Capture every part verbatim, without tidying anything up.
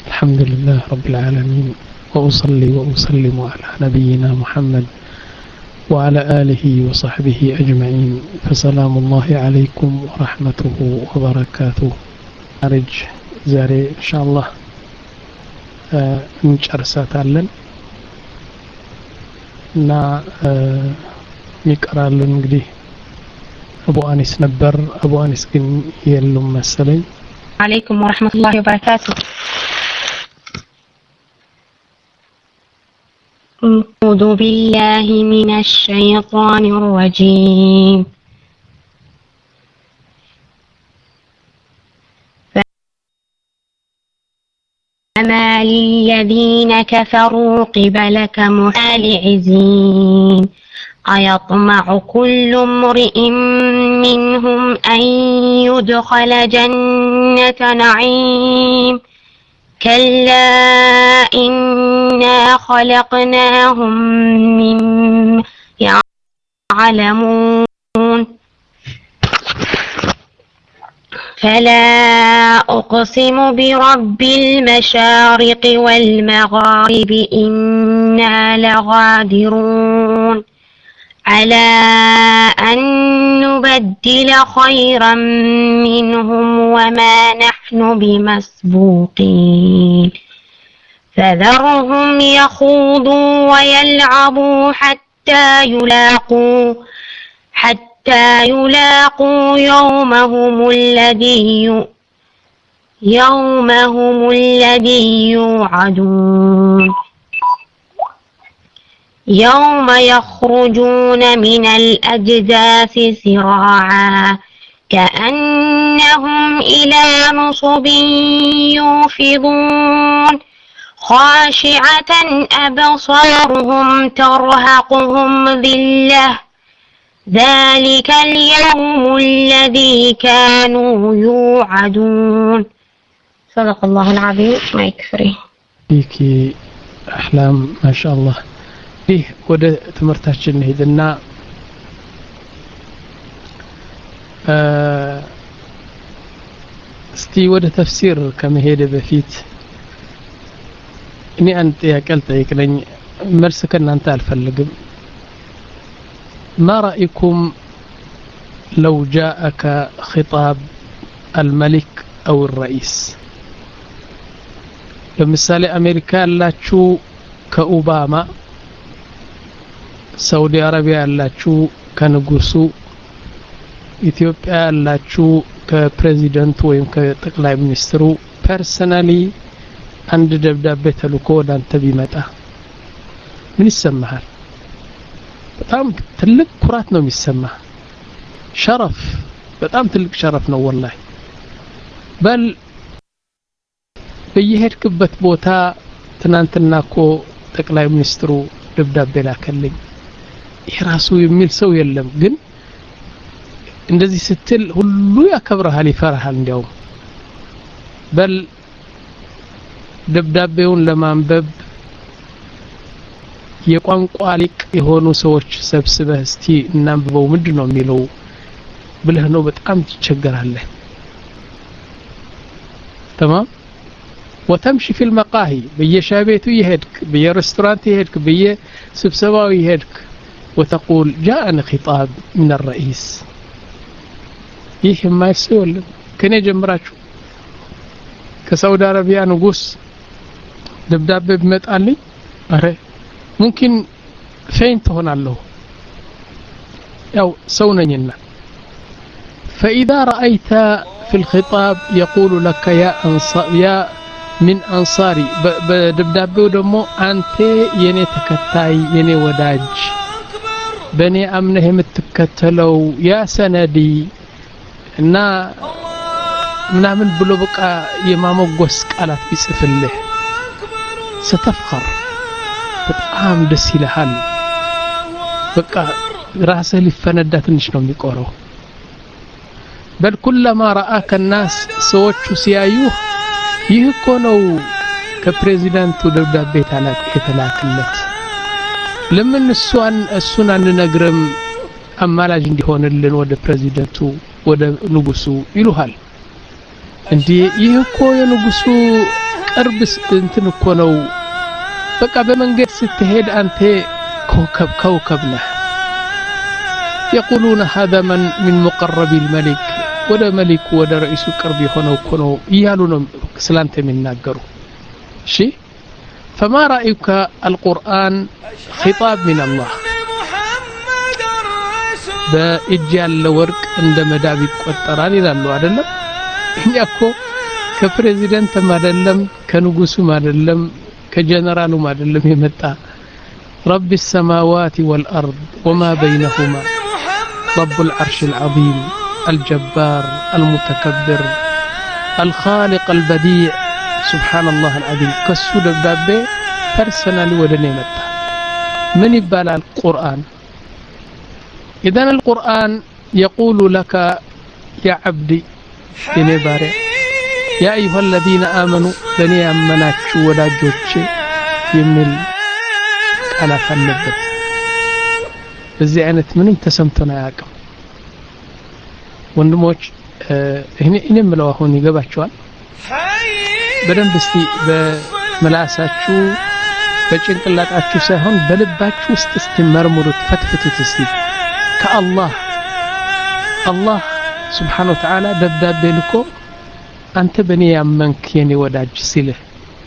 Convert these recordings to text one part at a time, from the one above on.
الحمد لله رب العالمين وأصلي وأسلم على نبينا محمد وعلى آله وصحبه أجمعين فسلام الله عليكم ورحمته وبركاته أرج زاري إن شاء الله نجرسات علن نا ميقرا لن እንግዲህ أبو أنيس نبر أبو أنيس كن يلوم مسلين عليكم ورحمة الله وبركاته. أعوذ بالله من الشيطان الرجيم. فما للذين كفروا قبلك مهطعين أيطمع كل امرئ منهم أن يدخل جنة نعيم كلا إنا خلقناهم مما يعلمون فلا أقسم برب المشارق والمغارب إنا لقادرون على أن نبدل خيرا منهم وما نحن بمسبوقين فذرهم يخوضوا ويلعبوا حتى يلاقوا حتى يلاقوا يومهم الذي يومهم الذي يوعدون يوم يخرجون من الأجداث سراعا كأنهم إلى نصب يوفضون خاشعة أبصارهم ترهقهم ذلة ذلك اليوم الذي كانوا يوعدون. صدق الله العظيم. ما يكفري فيكي أحلام ما شاء الله. ይህ ወደ ትምህርታችን ሄድና እስቲ ወደ ተፍሲር ከመሄድ በፊት እኔ አንድ ጥያቄ ልጠይቅልኝ መልስ ከእናንተ አልፈልግም ما رأيكم لو جاءك خطاب الملك أو الرئيس ለምሳሌ አሜሪካ ያላችሁ ከኦባማ ሳውዲ አረቢያ ያላችሁ ከንጉሱ ኢትዮጵያ ያላችሁ ከፕሬዚዳንቱ ወይም ከጠቅላይ ሚኒስትሩ ፐርሰናሊ አንድ ደብዳቤ ተልኮ ወዳንተ ቢመጣ ምን ይሰማሃል? በጣም ትልቅ ኩራት ነው የሚሰማህ ሸረፍ በጣም ትልቅ ሸረፍ ነው ወላሂ በል በየሄድክበት ቦታ ትናንትና እኮ ጠቅላይ ሚኒስትሩ ደብዳቤ ላከልኝ ይራሱ የሚል ሰው የለም ግን እንደዚህ ስትል ሁሉ ያከብራል ይፈራሃል እንዲያው በል ደብዳቤውን ለማንበብ የቋንቋ ሊቅ የሆኑ ሰዎች ሰብስበህ እስቲ እናንብበው ምንድነው የሚለው ብለህ ነው በጣም ትቸገራለህ تمام وتمشي في المقاهي بيشابيتو يهدك بيرستورانت يهدك بيسبسباو يهدك وتقول جاءني خطاب من الرئيس ይህ የማይሰል ከኔ ጀምራችሁ ከሳውዲ አረቢያ ንጉስ ደብዳቤ ቢመጣልኝ አረ ممكن فين تሆናለሁ ያው ሰው ነኝና فإذا رأيت في الخطاب يقول لك يا أنصار يا من أنصاري بدبدابيو دمو أنت يني تكتاي يني وداج بني أمنه متكتلو يا سندي እና ምናምን ብሎ በቃ የማሞገስ ቃላት ቢጽፍልህ ستفخر በጣም ደስ ይልሃል በቃ ራስህ ሊፈነዳ ትንሽ ነው የሚቆረው بل كلما رآك الناس ሰዎቹ ሲያዩህ ይህ እኮ ነው ከፕሬዚዳንቱ ደብዳቤ ታላቅ የተላከለት ለምን እሱን እሱን አንነግርም አማላጅ እንዲሆንልን ወደ ፕሬዚዳንቱ ወደ ንጉሱ ይሉሃል እንዴ ይህ እኮ የንጉሱ ቅርብስ እንትን እኮ ነው በቃ በመንገድ ስትሄድ አንተ ኮከብ ኮከብ ነህ يقولون هذا من من مقرب الملك ولا ملك ولا رئيس قرب يهونو كنو يالو ነው ስላንተ የሚናገሩ እሺ فما رأيك القرآن خطاب من الله በእጅ ያለ ወርቅ እንደ መዳብ ይቆጠራል ይላሉ አይደለም እኛ እኮ ከፕሬዚዳንትም አይደለም ከንጉሱም አይደለም ከጀነራሉም አይደለም የመጣ رب السماوات والأرض وما بينهما رب العرش العظيم الجبار المتكبر الخالق البديع سبحان الله العظيم كسو دبابه بيرسونالي ودني متى من يبال القرآن إذن القرآن يقول لك يا عبدي يا بارئ يا أيها الذين آمنوا بني أمناتشو ولا جوتشي يمل على فنبت بزي عينت منهم تسمتنا ياكم ወንድሞች እኔ እኔም ነው አሁን ይገባችኋል በደንብ እስቲ በመላሳችሁ በጭንቅላታችሁ ሳይሆን በልባችሁ ውስጥ እስቲመርምሩት ፈትፍቱት እስቲ ከአላህ አላህ Subhanahu Wa Ta'ala ደብዳቤ ልኮ አንተ በኔ ያመንክ የኔ ወዳጅ ሲልህ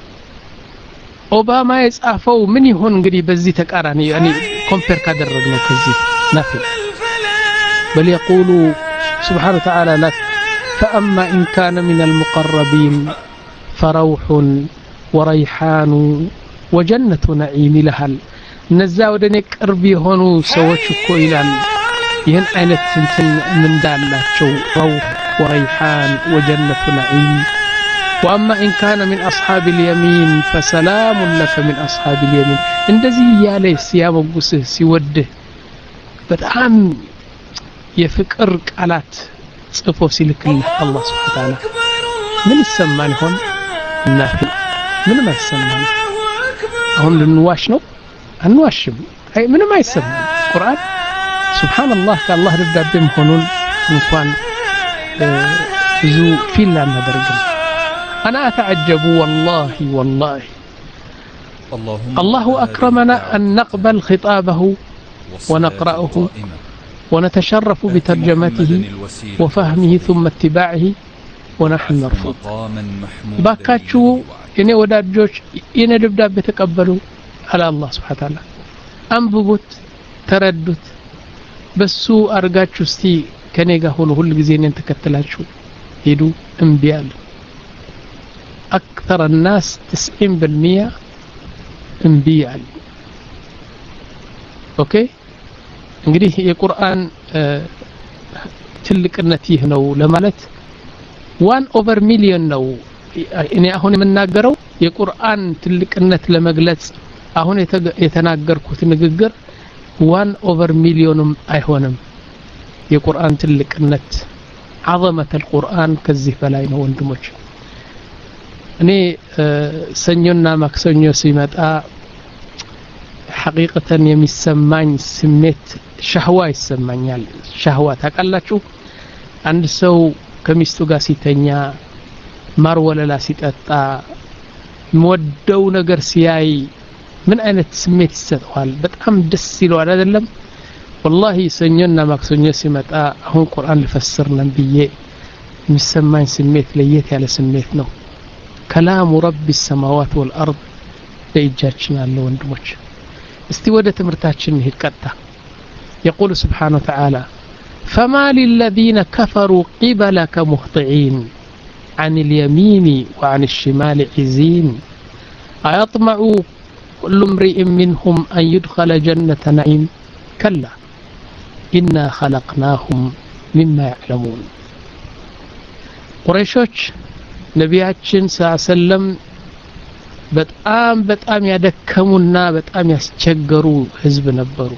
ኦባማ የጻፈው ምን ይሆን እንግዲህ በዚህ ተቃራኒ ያኒ ኮምፔር ካደረግነው ከዚህ ናፊ بل يقولوا سبحانه وتعالى لك فأما إن كان من المقربين فروح وريحان وجنة نعيم لهل نزا ودني قربي هونو سوچكو إلال ይህን አይነት እንትን ምን ዳላቸው روح وريحان وجنة نعيم واما ان كان من اصحاب اليمين فسلام لك من اصحاب اليمين እንደዚህ ያለ ሲያመጉስህ ሲወድህ በጣም የፍቅር ቃላት ጽፎ ሲልክልህ አላህ Subhanahu Wa Ta'ala ምን ይሰማን ይሆን እናፊ ምንም አይሰማን አሁን ልንዋሽ ነው አንዋሽም አይ ምንም አይሰማን ቁርአን ሱብሃንአላህ ከአላህ ደብዳቤ መሆኑን እንኳን ብዙ ፊል አናደርግም انا اتعجب والله والله الله اكرمنا ان نقبل خطابه ونقرأه ونتشرف بترجمته وفهمه ثم اتباعه ونحن نرفض باكاتشو እኔ ወዳጆች የኔ ደብዳቤ ተቀበሉ على الله سبحانه وتعالى አንብቡት ተረዱት በሱ አርጋችሁ እስቲ ከኔ ጋር ሆኖ ሁሉ ጊዜ እኔን ተከተላችሁ ሄዱ እምቢ አሉ اكثر الناس تسعين بالمية እምቢ አሉ ኦኬ እንግዲህ የቁርአን ትልቅነት ይህ ነው ለማለት one over million ነው እኔ አሁን የምናገረው የቁርአን ትልቅነት ለመግለጽ አሁን የተናገርኩት ንግግር one over million አይሆንም የቁርአን ትልቅነት عظمه القرآن ከዚህ በላይ ነው ወንድሞች እኔ ሰኞና ማክሰኞ ሲመጣ حقيقة የሚሰማኝ ስሜት ሻህዋ ይሰማኛል ሻህዋ ታውቃላችሁ አንድ ሰው ከሚስቱ ጋር ሲተኛ ማር ወለላ ሲጠጣ ወደው ነገር ሲያይ ምን አይነት ስሜት ይሰጠዋል በጣም ደስ ይለዋል አይደለም والله ሰኞና ማክሰኞ ሲመጣ አሁን ቁርአን ልፈስር ነን ብዬ የሚሰማኝ ስሜት ለየት ያለ ስሜት ነው كلام رب السماوات والارض በእጃችን አለ ወንድሞች እስቲ ወደ ትምርታችን ይቀጣ يقول سبحانه وتعالى فما للذين كفروا قبلك مهطعين عن اليمين وعن الشمال عزين أيطمع كل امرئ منهم أن يدخل جنة نعيم كلا إنا خلقناهم مما يعلمون قريشوش نبياتشن صلى الله عليه وسلم በጣም በጣም ያደከሙና በጣም ያስቸገሩ ህዝብ ነበሩ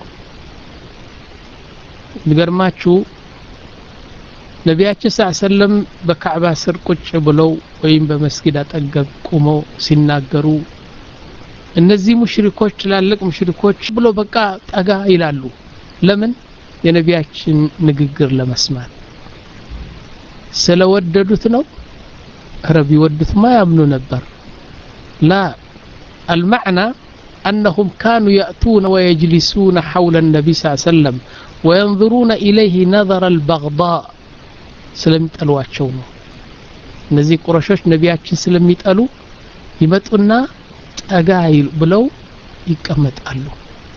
ንገርማችሁ ነቢያችን ሰለላሁ ዐለይሂ ወሰለም በካዕባ ስር ቁጭ ብለው ወይም በመስጊድ አጠገብ ቆመው ሲናገሩ እነዚህ ሙሽሪኮች ላልቅ ሙሽሪኮች ብሎ በቃ ጠጋ ይላሉ ለምን የነቢያችን ንግግር ለመስማት ስለወደዱት ነው ረቢ ወዱት ማያምኑ ነበር لا المعنى أنهم كانوا يأتون ويجلسون حول النبي صلى الله عليه وسلم وينظرون إليه نظر البغضاء سلمت ألواتشونه نزي قرشوش نبياتشن سلمت ألو يمتقنا أقايل بلو يكمت ألو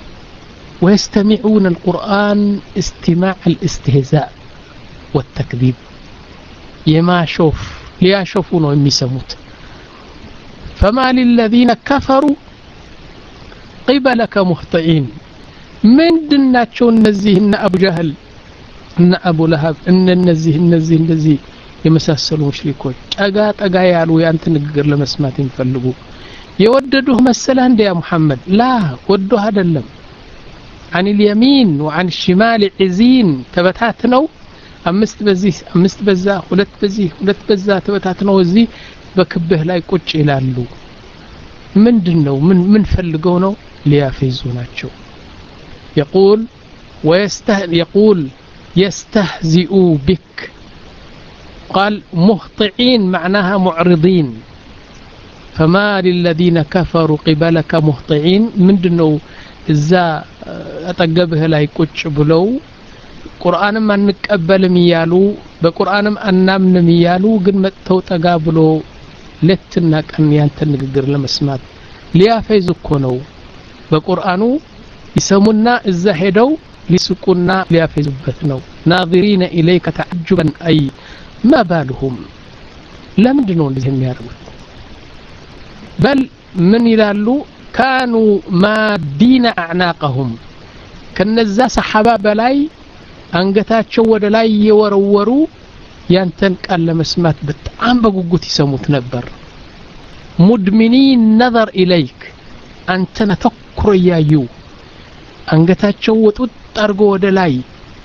ويستمعون القرآن استماع الاستهزاء والتكذيب يما شوف ليا شوفونه يمسموت فما للذين كفروا قبلك مهطئين من دناتشو النزيه إن أبو جهل إن أبو لهب إن النزيه النزيه النزيه يمساسلوا مشركون أقات أقايالو يانت نقر لمسمات ينفلقوا يوددوه مسلا يا محمد لا ودو هذا اللم عن اليمين وعن الشمال عزين تبتاتنو أمست بزيه أمست بزاه ولت بزيه ولت بزاه تبتاتنو زي بكبه لا يقوش إلى اللو من دنو من من فلقونه ليافيزوناتشو يقول ويسته يقول يستهزئوا بك قال مهطعين معناها معرضين فما للذين كفروا قبلك مهطعين من دنو إذا أتقبه لا يقوش بلو قرآن ما نقبل ميالو بقرآن ما نامن ميالو قد متو تقابلو لتنك أن ينتنقر لمسمات ليافيزو كونو بقرآنو يسمونا الزهدو لسكونا ليافيزو بثنو ناظرين إليك تعجبا أي ما بالهم لم دنون لهم يارون بل من يلالو كانوا مادين أعناقهم كنزا صحابة بلاي أنقتاتشو ودلاي يورورو ينتن قال لمسمات بتعام بقوقوت يسموت نبر مدمنين نظر إليك أنت نتكر يايو أنقتاتشو وتطرقو ودلاي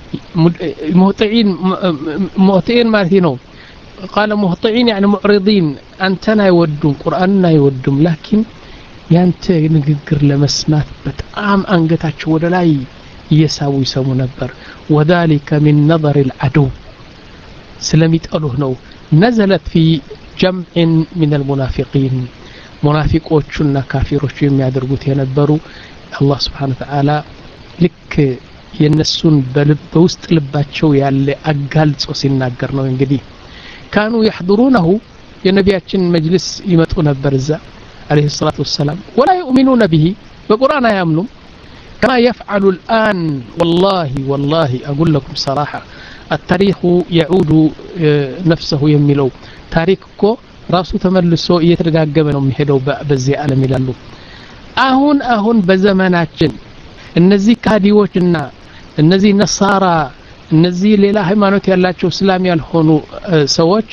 مهطعين مهطعين مالتينو قال مهطعين يعني معرضين أنتنا يودون قرآننا يودون لكن يانت نقر لمسمات بتعام أنقتاتشو ودلاي يساوي يسمو نبر وذلك من نظر العدو سلميت ألوه نو نزلت في جمع من المنافقين منافقوشنا كافروش يميادرقوت ينبروا الله سبحانه وتعالى لك ينسون بوسط لباتشو يالي أقال سوسين ناقرنو ينقدي كانوا يحضرونه ينبياتشن مجلس يمتون برزا عليه الصلاة والسلام ولا يؤمنون به بقرآن يامنون كما يفعل الآن والله والله أقول لكم صراحة التاريخ يعود نفسه يميلو تاريخكو راسو تملسو يترقاقب منهم يهدو بزي عالم يلالو أهون أهون بزماناتشن النزي كاديوشنا النزي نصارى النزي ليلا هيمانوت يالاتشو سلامي الهونو سووش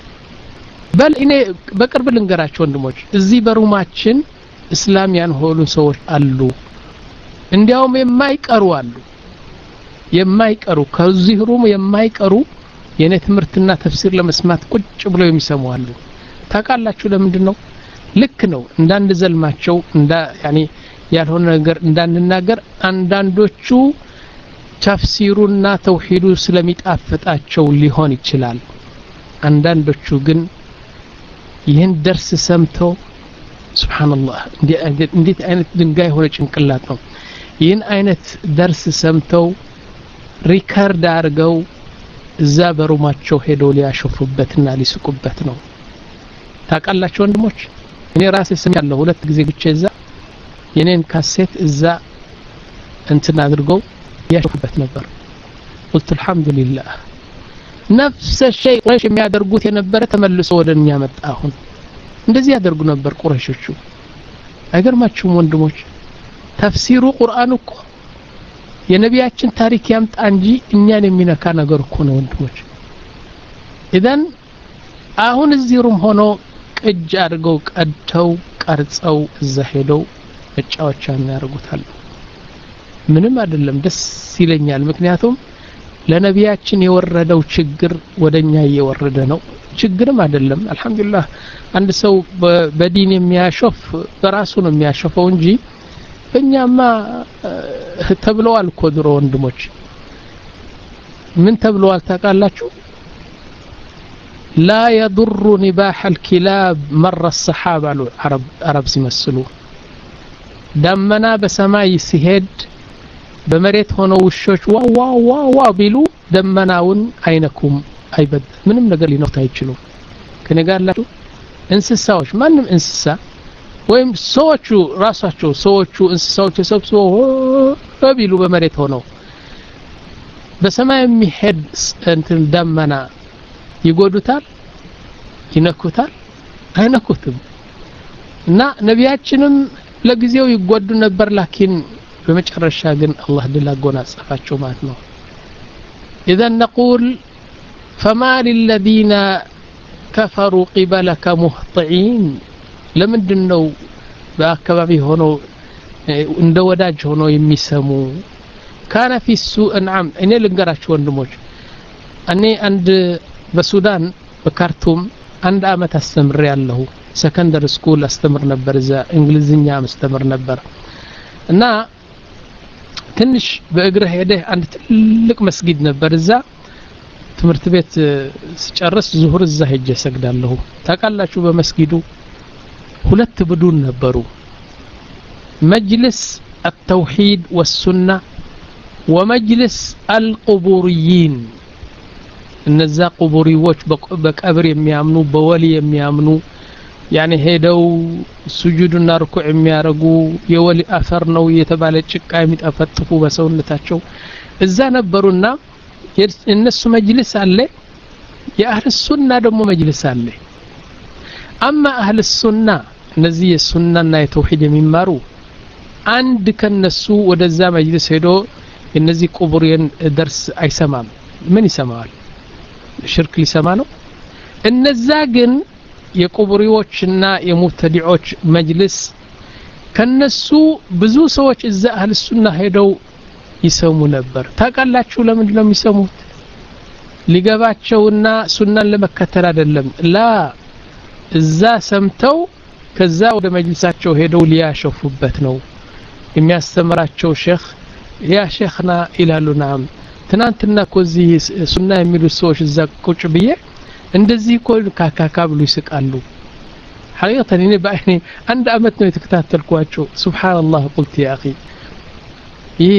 بل إني بقرب لنقراتشو اندموش الزي بروماتشن اسلاميان هولو سووش ألو እንዲያውም የማይቀሩ አሉ የማይቀሩ ከዚህ ሩም የማይቀሩ የኔ ትምርትና ተፍሲር ለመስማት ቁጭ ብለው የሚሰሙ አሉ ታቃላችሁ ለምንድነው ልክ ነው እንዳንድ ዘልማቸው እንዳ ያኒ ያልሆነ ነገር እንዳንናገር አንዳንዶቹ ተፍሲሩና ተውሂዱ ስለሚጣፍጣቸው ሊሆን ይችላል አንዳንዶቹ ግን ይህን ደርስ ሰምተው ሱብሃንአላህ እንዴት አይነት ድንጋይ ሆነ ጭንቅላት ነው ይህን አይነት ደርስ ሰምተው ሪከርድ አድርገው እዛ በሩማቸው ሄደው ሊያሾፉበትና ሊስቁበት ነው ታቃላችሁ ወንድሞች እኔ ራሴ ሰምቻለሁ ሁለት ጊዜ ብቻ እዛ የኔን ካሴት እዛ እንትን አድርገው ያሾፉበት ነበር قلت الحمد لله نفس الشيء قريش የሚያደርጉት የነበረ ተመልሶ ወደኛ መጣ አሁን እንደዚህ ያደርጉ ነበር ቁረሾቹ አይገርማችሁም ወንድሞች ተፍሲሩ ቁርአን እኮ የነቢያችን ታሪክ ያምጣ እንጂ እኛን የሚነካ ነገር እኮ ነው ወንድሞች ኢዳን አሁን እዚህ ሩም ሆኖ ቅጅ አድርገው ቀድተው ቀርጸው እዛ ሄደው መጫወቻን ያደርጉታል ምንም አይደለም ደስ ይለኛል ምክንያቱም ለነቢያችን የወረደው ችግር ወደኛ እየወረደ ነው ችግርም አይደለም አልহামዱሊላህ አንድ ሰው በዲን የሚያሾፍ በራሱ ነው የሚያሾፈው እንጂ በእኛማ ተብለዋል እኮ ድሮ ወንድሞች ምን ተብለዋል ታውቃላችሁ لا يضر نباح الكلاب مر الصحابة العرب عرب سيمسلو دمنا بسماي سيهد بمريت هنا وشوش واو واو واو واو بيلو دمناون አይነኩም አይበድ ምንም ነገር ሊነኩት አይችሉም ከኔ ጋር ላችሁ እንስሳዎች ማንም እንስሳ ወይም ሰዎቹ ራሳቸው ሰዎቹ እንስሳዎች ተሰብስበው በቢሉ በመሬት ሆነው በሰማይ የሚሄድ እንትን ደመና ይጎዱታል ይነኩታል አይነኩትም እና ነቢያችንም ለጊዜው ይጎዱ ነበር ላኪን በመጨረሻ ግን አላህ ድል አጎናጸፋቸው ማለት ነው إذا نقول فما للذين كفروا قبلك مهطعين لمندن ነው በአካባቢ ሆነው እንደ ወዳጅ ሆነው የሚሰሙ كان في السوء نعم እኔ ልንገራችሁ ወንድሞች እኔ አንድ በሱዳን በካርቱም አንድ አመት አስተምር ያለሁ ሰከንደሪ ስኩል አስተምር ነበር እዛ እንግሊዝኛ አስተምር ነበር እና ትንሽ በእግረ ሄደ አንድ ትልቅ መስጊድ ነበር እዛ ትምርት ቤት ሲጨርስ ዙሁር እዛ ሄጄ ሰግዳለሁ ታቃላችሁ በመስጊዱ ሁለት ቡድን ነበሩ መጅልስ التوحيد والسنة ومجلس القبوريين እነዛ ቁቡሪዎች በቀብር የሚያምኑ በወሊ የሚያምኑ يعني ሄደው ስጁድና ርኩዕ የሚያረጉ የወሊ አፈር ነው የተባለ ጭቃ የሚጠፈጥፉ በሰውነታቸው እዛ ነበሩና እነሱ መጅልስ አለ የአህል ሱና ደግሞ መጅልስ አለ اما اهل السنه እነዚህ የሱናና የተውሂድ የሚማሩ አንድ ከነሱ ወደዛ መጅልስ ሄዶ እነዚህ ቁቡሪን ደርስ አይሰማም ምን ይሰማል ሽርክ ሊሰማ ነው እነዛ ግን የቁቡሪዎችና የሙብተዲዎች መጅልስ ከነሱ ብዙ ሰዎች እዛ አህል ሱና ሄደው ይሰሙ ነበር ታቃላችሁ ለምን ነው የሚሰሙት ሊገባቸውና ሱናን ለመከተል አይደለም ላ እዛ ሰምተው ከዛ ወደ መጅልሳቸው ሄደው ሊያሸፉበት ነው የሚያስተምራቸው ሼኽ ያ ሼኽና ይላሉ ናም ትናንትና ኮዚ ሱና የሚሉ ሰዎች እዛ ቁጭ ብዬ እንደዚህ ኮል ካካካ ብሉ ይስቃሉ حقيقة እኔ ባይኔ አንድ አመት ነው የተከታተልኳቸው ሱብሃንአላህ قلت يا اخي ይሄ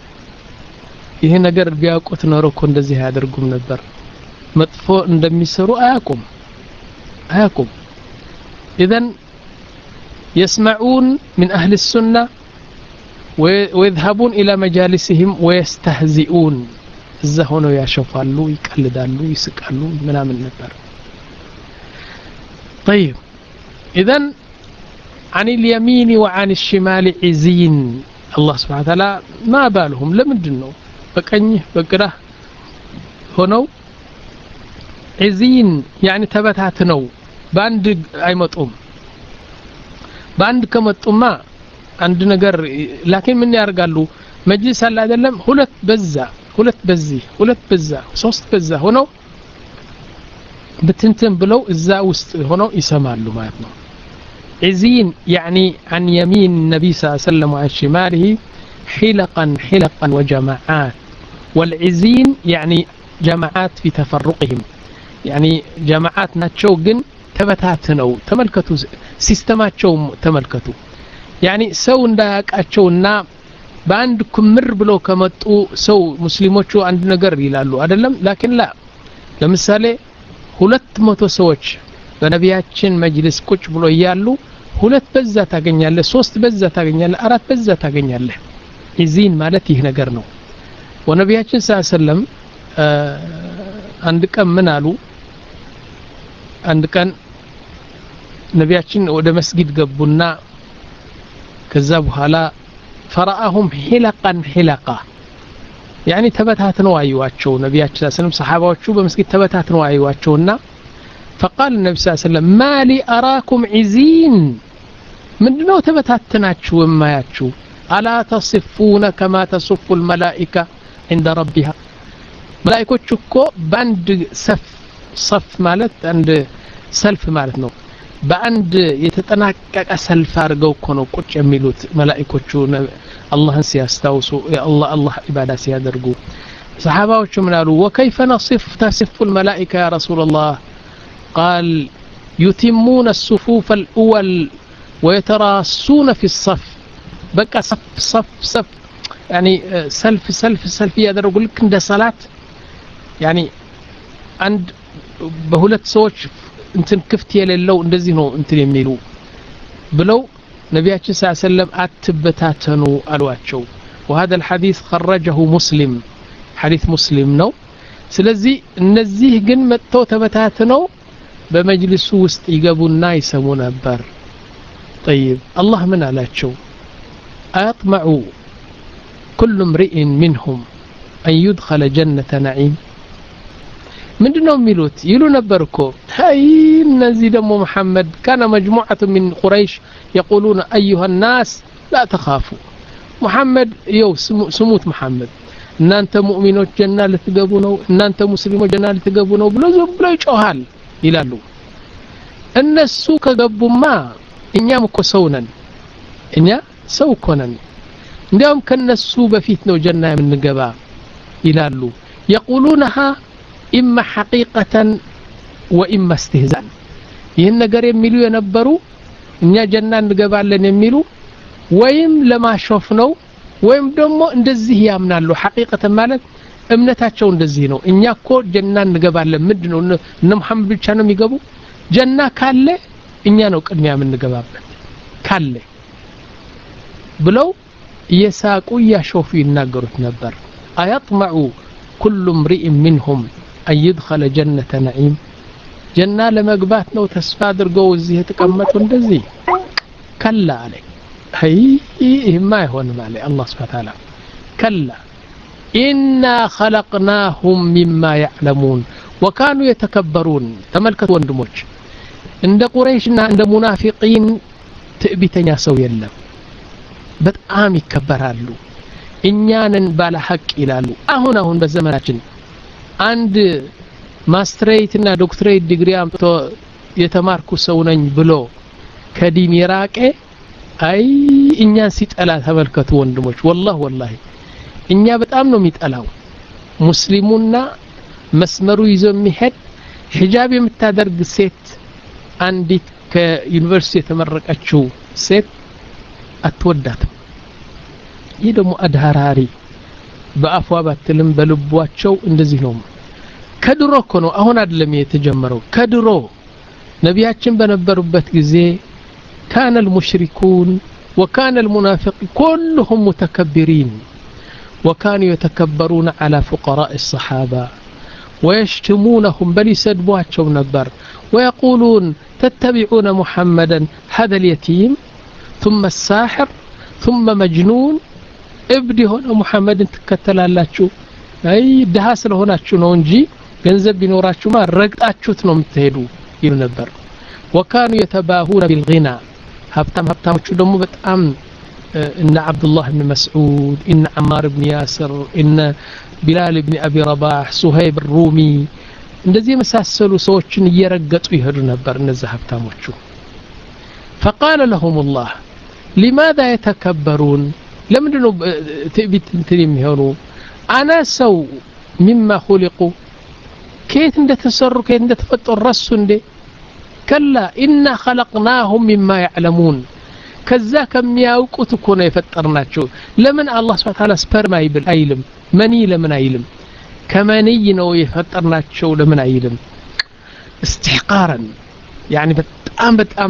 ይሄ ነገር ቢያውቁት ነው እኮ እንደዚህ ያደርጉም ነበር መጥፎ እንደሚሰሩ አያውቁም አያውቁም اذا يسمعون من اهل السنه ويذهبون الى مجالسهم ويستهزئون እዛ ሆነው ያሸፋሉ ይቀልዳሉ ይስቃሉ ምናምን ነበር طيب اذا عن اليمين وعن الشمال عزين الله سبحانه وتعالى ما بالهم لمندنو በቀኝ በግራ ሆነው عزين يعني ተበታትነው ባንድ አይመጡም ባንድ ከመጡማ አንድ ነገር ላኪን ምን ያርጋሉ መጅልስ አለ አይደለም ሁለት በዛ ሁለት በዚህ ሁለት በዛ ሶስት በዛ ሆነው بتنتن بلو إزا وست هنا يسمعلو ماتنا عزين يعني عن يمين النبي صلى الله عليه وسلم وعن شماله حلقا حلقا وجماعات والعزين يعني جماعات في تفرقهم يعني جماعات ناتشوغن تبتاتنو تملكتو سيستمات شو تملكتو يعني سو نداك أتشونا باند كمر بلو كمتو سو مسلموشو عند نقر يلالو أدلم لكن لا لمثالي ሁለት መቶ ሰዎች በነቢያችን መጅልስ ቁጭ ብሎ ያያሉ ሁለት በዛ ታገኛለህ ሶስት በዛ ታገኛለህ አራት በዛ ታገኛለህ ኢዚን ማለት ይህ ነገር ነው ወነቢያችን ሰለላሁ አንድ ቀን ምን አሉ አንድ ቀን ነቢያችን ወደ መስጊድ ገቡና ከዛ በኋላ ፈራአሁም ሒለቀን ሒለቃ يعني تبتاتنوا ايواچو نبياتنا صلى الله عليه وسلم صحاباዎቹ በመስጊድ ተበታትነው አዩዋቸውና فقال النبي صلى الله عليه وسلم ما لي اراكم عزين ምንድነው ተበታተናችሁ የማያችሁ الا تصفون كما تصف الملائكه عند ربها ملائكቶቹ እኮ ባንድ ሰፍ صف ማለት አንድ ሰልፍ ማለት ነው በአንድ የተጠናቀቀ ሰልፍ አድርገው እኮ ነው ቁጭ የሚሉት መላእክቶቹ አላህን ሲያስታውሱ የአላህ አላህ ኢባዳ ሲያደርጉ ሰሃባዎቹ ምን አሉ وكيف نصف تصف الملائكه يا رسول الله قال يتمون الصفوف الأول ويتراصون في الصف بقى صف صف صف يعني سلف سلف سلف يدرجوا لك عند صلاة يعني عند بهولت سوتش انتن كفت يلለው እንደዚህ ነው እንትን የሚሉ ብለው ነብያችን ሰለላሁ ዐለይሂ ወሰለም አትበታተኑ አሏቸው وهذا الحديث خرجه مسلم حديث مسلم ነው ስለዚህ እነዚህ ግን መጥተው ተበታተነው በመጅልሱ ውስጥ ይገቡና ይሰሙ ነበር طيب الله من አላቸው أطمع كل امرئ منهم أن يدخل جنة نعيم ምንድነው የሚሉት ይሉ ነበርኮ አይ እነዚህ ደግሞ መሐመድ كان مجموعة من قريش يقولون أيها الناس لا تخافوا محمد يو سموت محمد እናንተ ሙእሚኖች ጀና ልትገቡ ነው እናንተ ሙስሊሞች ጀና ልትገቡ ነው ብሎ ዝም ብሎ ይጮሃል ይላሉ እነሱ ከገቡማ እኛም እኮ ሰው ነን እኛ ሰው እኮ ነን እንዲያውም ከነሱ በፊት ነው ጀና የምንገባ ይላሉ يقولونها إما حقيقة وإما استهزاء ይህን ነገር የሚሉ የነበሩ እኛ ጀና እንገባለን የሚሉ ወይም ለማሾፍ ነው ወይም ደግሞ እንደዚህ ያምናሉ ሐቂቀተ ማለት እምነታቸው እንደዚህ ነው እኛ እኮ ጀና እንገባለን ምንድነው እነ መሐመድ ብቻ ነው የሚገቡ ጀና ካለ እኛ ነው ቅድሚያ የምንገባበት ካለ ብለው የሳቁ ያሾፉ ይናገሩት ነበር አያጥመዑ كل امرئ منهم أن يدخل جنة نعيم جنة ለመግባት ነው ተስፋ አድርገው እዚህ የተቀመጡ እንደዚህ ከላ አለ هي ما يهون مالي الله سبحانه وتعالى كلا إنا خلقناهم مما يعلمون وكانوا يتكبرون تملكت وندموج عند قريشنا عند منافقين تأبيتني سوي يلم بتقام يكبرالو إنيانا بالا حق إلالو أهنا هون بزماناتنا عند ماستريتنا دكتوريت ديجري أمتو يتماركو سونين بلو كدين يراكي አይ እኛን ሲጠላ ተመልከቱ ወንድሞች والله والله እኛ በጣም ነው የሚጠላው ሙስሊሙና መስመሩ ይዞ የሚሄድ ሒጃብ የምታደርግ ሴት አንዲት ከዩኒቨርሲቲ የተመረቀችው ሴት አትወዳትም ይህ ደግሞ አድሃራሪ በአፏ ባትልም በልቧቸው እንደዚህ ነው ከድሮ እኮ ነው አሁን አይደለም የተጀመረው ከድሮ ነቢያችን በነበሩበት ጊዜ كان المشركون وكان المنافقون كلهم متكبرين وكانوا يتكبرون على فقراء الصحابة ويشتمونهم بل يسدبوهم نبر ويقولون تتبعون محمدا هذا اليتيم ثم الساحر ثم مجنون ابدي هنا محمد تكتل اللاتشو أي دهاس لهناتشو نونجي ገንዘብ ቢኖራችሁ ማ ረግጣችሁት ነው የምትሄዱ ይሉ ነበር وكانوا يتباهون بالغنى هبتم هبتموቹ ደግሞ በጣም ان عبد الله بن مسعود ان عمار بن ياسر ان بلال بن ابي رباح صهيب الرومي እንደዚህ መሳሰሉ ሰዎችን እየረገጡ ይሄዱ ነበር እነዛ ሀብታሞቹ فقال لهم الله لماذا يتكبرون ለምንድነው ትዕቢት እንትን የሚሆኑ انا سو مما خلقوا كيف እንደተሰሩ كيف እንደተፈጠሩ ረሱ እንዴ كلا إنا خلقناهم مما يعلمون كذا كم ياوقت እኮ ነው የፈጠርናቸው ለምን አላህ Subhanahu Wa Ta'ala ስፐርም አይብል አይልም መኒ ለምን አይልም ከመኒ ነው የፈጠርናቸው ለምን አይልም استحقارا يعني በጣም በጣም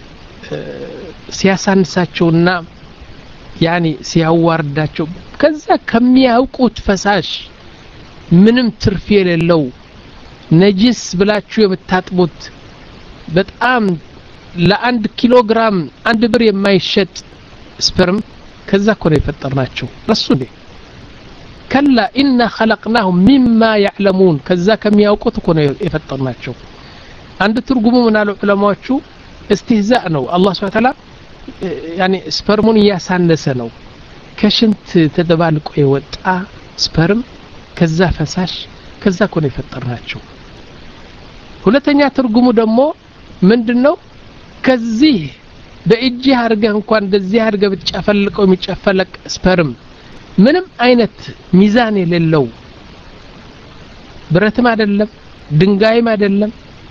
ሲያሳንሳቸውና يعني ሲያዋርዳቸው ከዛ ከሚያውቁት ፈሳሽ ምንም ትርፍ የሌለው ነጅስ ብላችሁ የምታጥቡት በጣም ለአንድ ኪሎ ግራም አንድ ብር የማይሸጥ ስፐርም ከዛ እኮ ነው የፈጠርናቸው ረሱ እንዴ كلا إنا خلقناهم مما يعلمون كذا كم ياوقت እኮ ነው የፈጠርናቸው አንድ ትርጉሙ ምን አለው ዑለማዎቹ استهزاء ነው አላህ Subhanahu Wa Ta'ala يعني ስፐርሙን ያሳነሰ ነው ከሽንት ተደባልቆ የወጣ ስፐርም ከዛ ፈሳሽ ከዛ እኮ ነው የፈጠርናቸው ሁለተኛ ትርጉሙ ደግሞ ምንድነው ከዚህ በእጅ አርገህ እንኳን እንደዚህ አርገህ ብትጨፈልቀው የሚጨፈለቅ ስፐርም ምንም አይነት ሚዛን የሌለው ብረትም አይደለም ድንጋይም አይደለም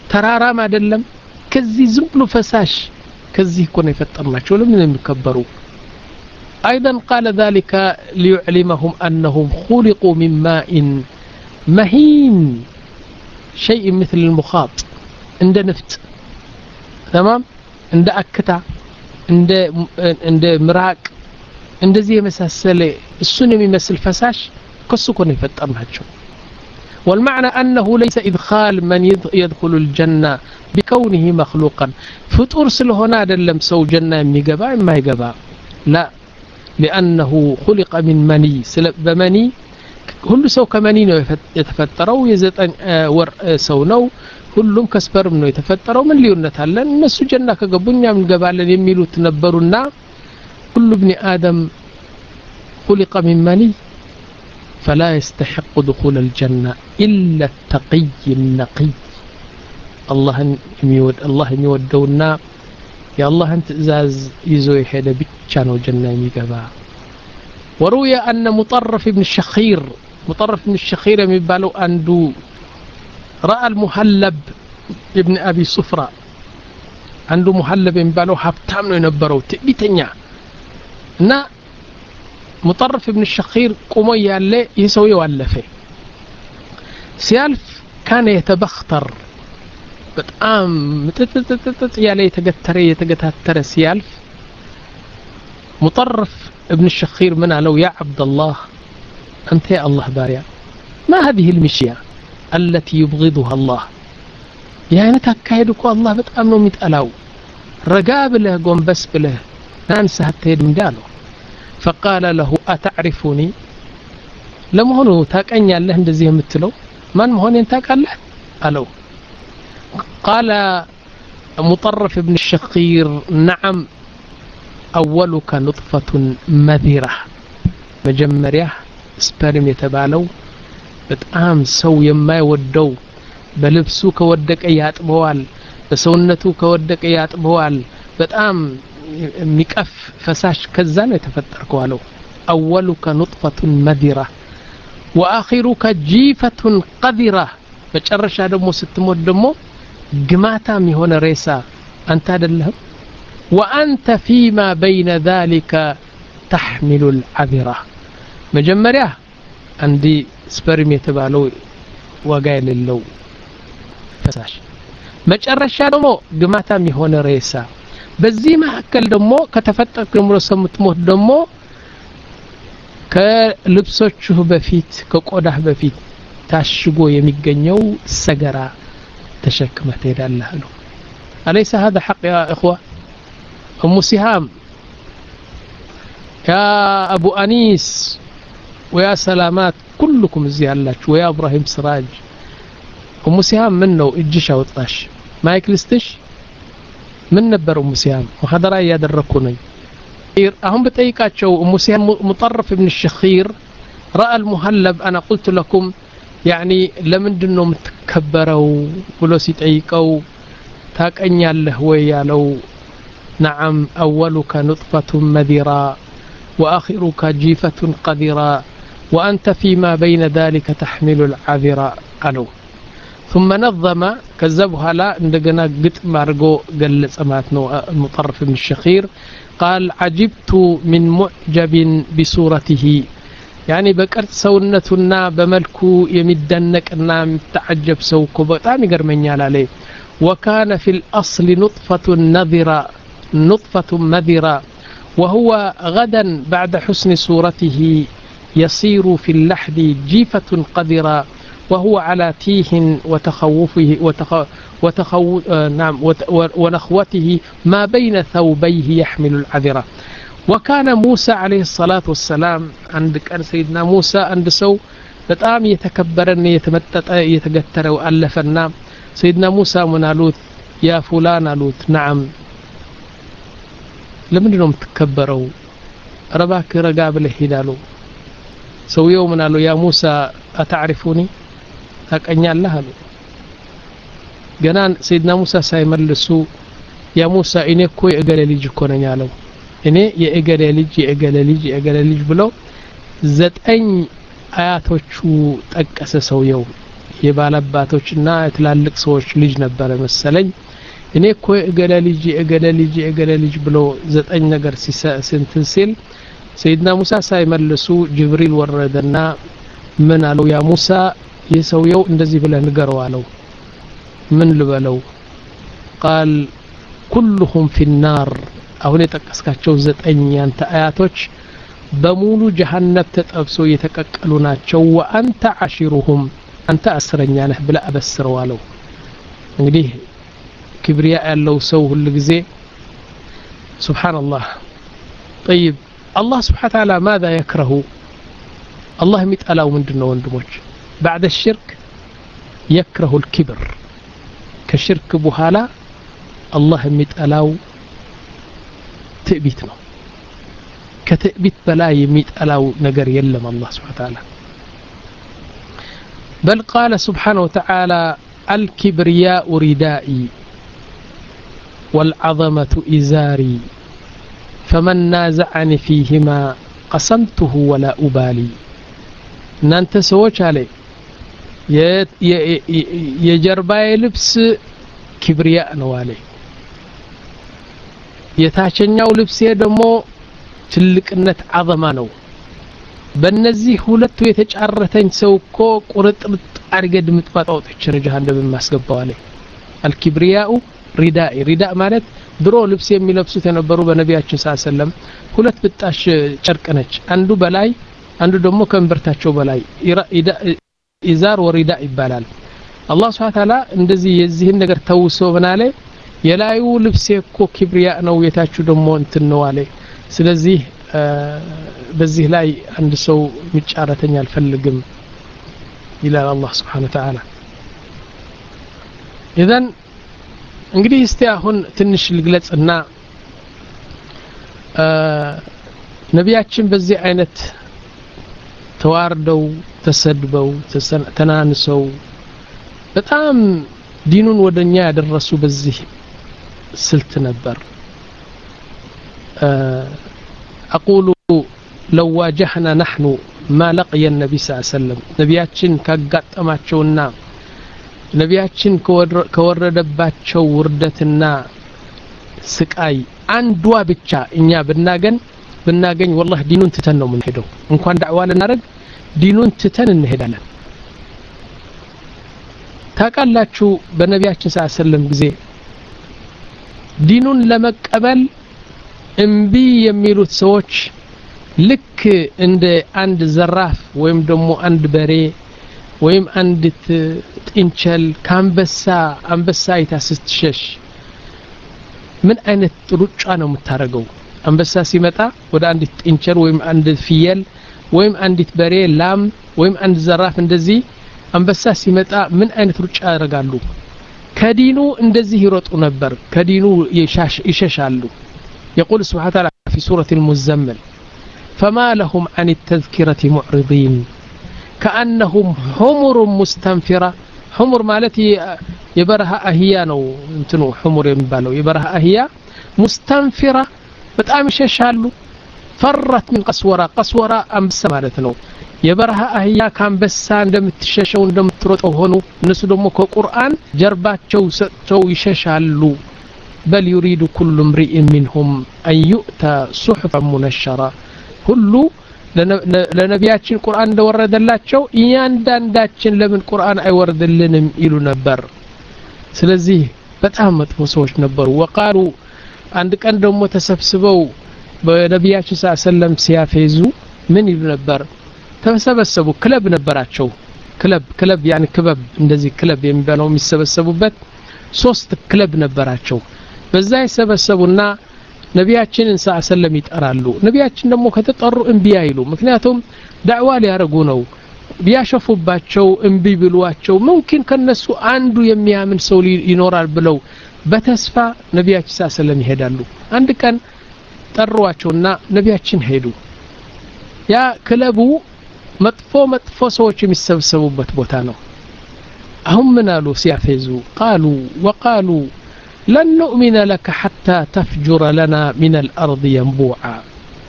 ተራራም አይደለም ከዚህ ዝም ብሎ ፈሳሽ ከዚህ እኮ ነው የፈጠርናቸው ለምን የሚከበሩ ايضا قال ذلك ليعلمهم انهم خلقوا من ماء مهين شيء مثل المخاط عند نفط تمام عند اكتا عند عند مراق እንደዚህ የመሳሰለ እሱን የሚመስል ፈሳሽ ከሱ እኮ ነው የፈጠርናቸው والمعنى أنه ليس إدخال من يدخل الجنة بكونه مخلوقا فطور سلهنا دلم سو جنة يميقبا ما يقبا لا لأنه خلق من مني بمني كل سو كمني يتفتروا يزتن ور سونو كلهم كسبرم ነው የተፈጠረው ምን ሊዩነት አለ እነሱ ጀና ከገቡኛ ምን ገባለን የሚሉት ነበሩና كل ابن آدم خلق من مني فلا يستحق دخول الجنة إلا التقي النقي الله يميود الله يمودونا يا الله أنت إزاز يزوي حدا بيتشانو جنة يميقبا وروي أن مطرف بن الشخير مطرف بن الشخير يميبالو أندو رأى المهلب ابن أبي صفرة عنده مهلب يميبالو حبتامنو ينبرو تبيتنيا نا مطرف ابن الشخير قومي يالله يسوي والفه سيالف كان يتبختر بتقام متتتتت يالله يتقتر يتقتر سيالف مطرف ابن الشخير منع لو يا عبد الله أنت يا الله باريا ما هذه المشية التي يبغضها الله يعني تكايدك الله بتأمنوا متألاو رقاب له قوم بس بله نانسى هتيد مدالو فقال له أتعرفني لم هونو تاقني الله እንደዚህ የምትለው ማን መሆኔን ታውቃለህ አለው قال مطرف ابن الشخير نعم أولك نطفة مذرة مجمريا سبرم የተባለው በጣም ሰው የማይወደው በልብሱ ከወደቀ ያጥበዋል በሰውነቱ ከወደቀ ያጥበዋል በጣም ሚቀፍ ፈሳሽ ከዛ ነው የተፈጠርከው አለው أولك نطفة مذرة وآخرك جيفة قذرة መጨረሻ ደግሞ ስትሞት ደግሞ ግማታም የሆነ ሬሳ አንተ አይደለህ وأنت فيما بين ذلك تحمل العذرة መጀመሪያ አንዲ ስፐርም የተባለው ዋጋ የሌለው ፈሳሽ መጨረሻ ደግሞ ግማታም የሆነ ሬሳ በዚህ መሐከል ደግሞ ከተፈጠርክ ደግሞ ሰምትሞት ደግሞ ከልብሶቹ በፊት ከቆዳህ በፊት ታሽጎ የሚገኘው ሰገራ ተሸክመ ትሄዳለህ ነው أليس هذا حق يا إخوة أم سهام يا أبو أنيس ويا سلامات كلكم زيالاتش ويا إبراهيم سراج أم سهام منه إجيش أوطاش ما يكلستش من نبر أم سهام وحضرا يادركوني أهم بتأيكاتشو أم سهام مطرف ابن الشخير رأى المهلب أنا قلت لكم يعني لمن دنهم تكبروا ولو سيتأيكوا تاك أن ياله ويالو نعم أولك نطفة مذرة وآخرك جيفة قذرة وأنت فيما بين ذلك تحمل العذرة ألو ثم نظم كذبها لا عندنا قط مارغو قال سمعتنا المطرف من الشخير قال عجبت من معجب بصورته يعني بكرت سونتنا بملكو يمدنكنا متعجب سوكو بطعم يقرمنيال عليه وكان في الأصل نطفة نذرة نطفة مذرة وهو غدا بعد حسن صورته يصير في اللحد جيفة قذرة وهو على تيه وتخوفه وتخ وتخو نعم ونخوته ما بين ثوبيه يحمل العذرة وكان موسى عليه الصلاة والسلام عندك أن سيدنا موسى عند سو بتأم يتكبرن يتمتت يتجتر وألفنا سيدنا موسى منالوت يا فلان ألوت نعم لمن يوم تكبروا رباك رقاب الهدالو سو يوم قالوا يا موسى أتعرفوني أكأني الله له جنان سيدنا موسى سيملسو يا موسى إني كوي أجل لي جكونا يالو إني يا أجل لي يا أجل لي يا أجل لي بلو زت أي آيات وشو تأكس سو يوم የባለባቶችና ትላልቅ ሰዎች ልጅ ነበር መሰለኝ እኔ እኮ እገለ ልጅ እገለ ልጅ እገለ ልጅ ብሎ ዘጠኝ ነገር ሲሰንትን ሲል ሰይድና ሙሳ ሳይመልሱ ጅብሪል ወረደና ምን አለው ያ ሙሳ የሰውየው እንደዚህ ብለህ ንገረው አለው ምን ልበለው قال كلهم في النار አሁን የጠቀስካቸው ዘጠኝ ያንተ አያቶች በሙሉ ጀሃነም ተጠብሶ የተቀቀሉ ናቸው ወአንተ عاشرهم አንተ አስረኛ ነህ ብለ አበስረው አለው እንግዲህ كبرياء ያለው ሰው ሁሉ ጊዜ سبحان الله طيب الله سبحانه وتعالى ماذا يكره الله يمطلاو ምንድነው ወንድሞች بعد الشرك يكره الكبر كشرك በኋላ الله يمطلاو ትዕቢት ነው ከትዕቢት በላይ የሚጠላው ነገር የለም الله سبحانه وتعالى بل قال سبحانه وتعالى الكبرياء ردائي والعظمة إزاري فمن نازعني فيهما قسمته ولا أبالي እናንተ ሰዎች አለ የጀርባዬ ልብስ ክብሪያ ነው አለ የታችኛው ልብስ ደግሞ ትልቅነት አዘማ ነው በእነዚህ ሁለቱ የተጫረተኝ ሰው እኮ ቁርጥርጥ አርገድ ምጥፋጣው ተቸረ ጀሃነም ማስገባው አለ الكبرياء رداء رداء ማለት ድሮ ልብስ የሚለብሱት የነበሩ በነቢያችን ሰለላም ሁለት ብጣሽ ጨርቅ ነች አንዱ በላይ አንዱ ደግሞ ከንበርታቸው በላይ ኢዛር ወሪዳ ይባላል አላህ Subhanahu Wa Ta'ala እንደዚህ የዚህን ነገር ተውሶ በናለ የላዩ ልብስ እኮ ክብሪያ ነው የታችሁ ደግሞ እንትን ነው አለ ስለዚህ በዚህ ላይ አንድ ሰው ምጫረተኛ አልፈልግም ይላል አላህ Subhanahu Wa Ta'ala إذن እንግዲህ እስቲ አሁን ትንሽ ልግለጽና ነቢያችን በዚህ አይነት ተዋርደው ተሰድበው ተናንሰው በጣም ዲኑን ወደኛ ያደረሱ በዚህ ስልት ነበር أقول لو واجهنا نحن ما لقي النبي صلى الله عليه وسلم ነቢያችን ካጋጠማቸውና ነቢያችን ከወረደባቸው ውርደትና ስቃይ አንዷ ብቻ እኛ ብናገኝ ብናገኝ والله ዲኑን ትተን ነው የምንሄደው እንኳን ዳዕዋ ለናረግ ዲኑን ትተን እንሄዳለን ታቃላችሁ በነቢያችን ሰለላሁ ዐለይሂ ወሰለም ጊዜ ዲኑን ለመቀበል እምቢ የሚሉት ሰዎች ልክ እንደ አንድ ዘራፍ ወይም ደግሞ አንድ በሬ ወይም አንዲት ጥንቸል ካንበሳ አንበሳ ይታስተሸሽ ምን አይነት ሩጫ ነው የምታረገው አንበሳ ሲመጣ ወደ አንዲት ጥንቸል ወይም አንድ ፍየል ወይም አንዲት በሬ ላም ወይም አንድ ዘራፍ እንደዚህ አንበሳ ሲመጣ ምን አይነት ሩጫ ያደርጋሉ ከዲኑ እንደዚህ ይሮጡ ነበር ከዲኑ ይሸሻሉ يقول سبحانه وتعالى في سورة المزمل فما لهم عن التذكرة معرضين كأنهم حمر مستنفرة حمر مالتي يبرها أهيانو انتنو حمر ينبالو يبرها أهيا مستنفرة بتقام يششالو فرت من قسورة قسورة أمس مالتنو يبرها أهيا كان بس عندما تششوا عندما تروتوا هونو الناس دمو كقرآن جربات شو شو يششالو بل يريد كل امرئ منهم أن يؤتى صحفا منشرة كله ለነቢያችን ቁርአን እንደወረደላቸው እያንዳንዳችን ለምን ቁርአን አይወርድልንም ይሉ ነበር ስለዚህ በጣም መጥፎ ሰዎች ነበሩ ወቃሉ አንድ ቀን ደግሞ ተሰብስበው በነቢያችን ሰለላሁ ዐለይሂ ወሰለም ሲያፈዙ ምን ይሉ ነበር ተሰበሰቡ ክለብ ነበራቸው ክለብ ክለብ ያኒ ክበብ እንደዚህ ክለብ የሚባለው የሚሰበሰቡበት ሶስት ክለብ ነበራቸው በዛ ይሰበሰቡና ነቢያችንን ሰለላሁ ዐለይሂ ወሰለም ይጠራሉ ነቢያችን ደግሞ ከተጠሩ እንቢ አይሉ ምክንያቱም ዳዕዋ ሊያረጉ ነው ቢያሸፉባቸው እንቢ ብሏቸው ممكن ከነሱ አንዱ የሚያምን ሰው ይኖራል ብለው በተስፋ ነቢያችን ሰለላሁ ዐለይሂ ወሰለም ይሄዳሉ አንድ ቀን ጠሯቸውና ነቢያችን ሄዱ ያ ክለቡ መጥፎ መጥፎ ሰዎች የሚሰበሰቡበት ቦታ ነው አሁን ምን አሉ ሲያፈዙ قالوا وقالوا لن نؤمن لك حتى تفجر لنا من الأرض ينبوعا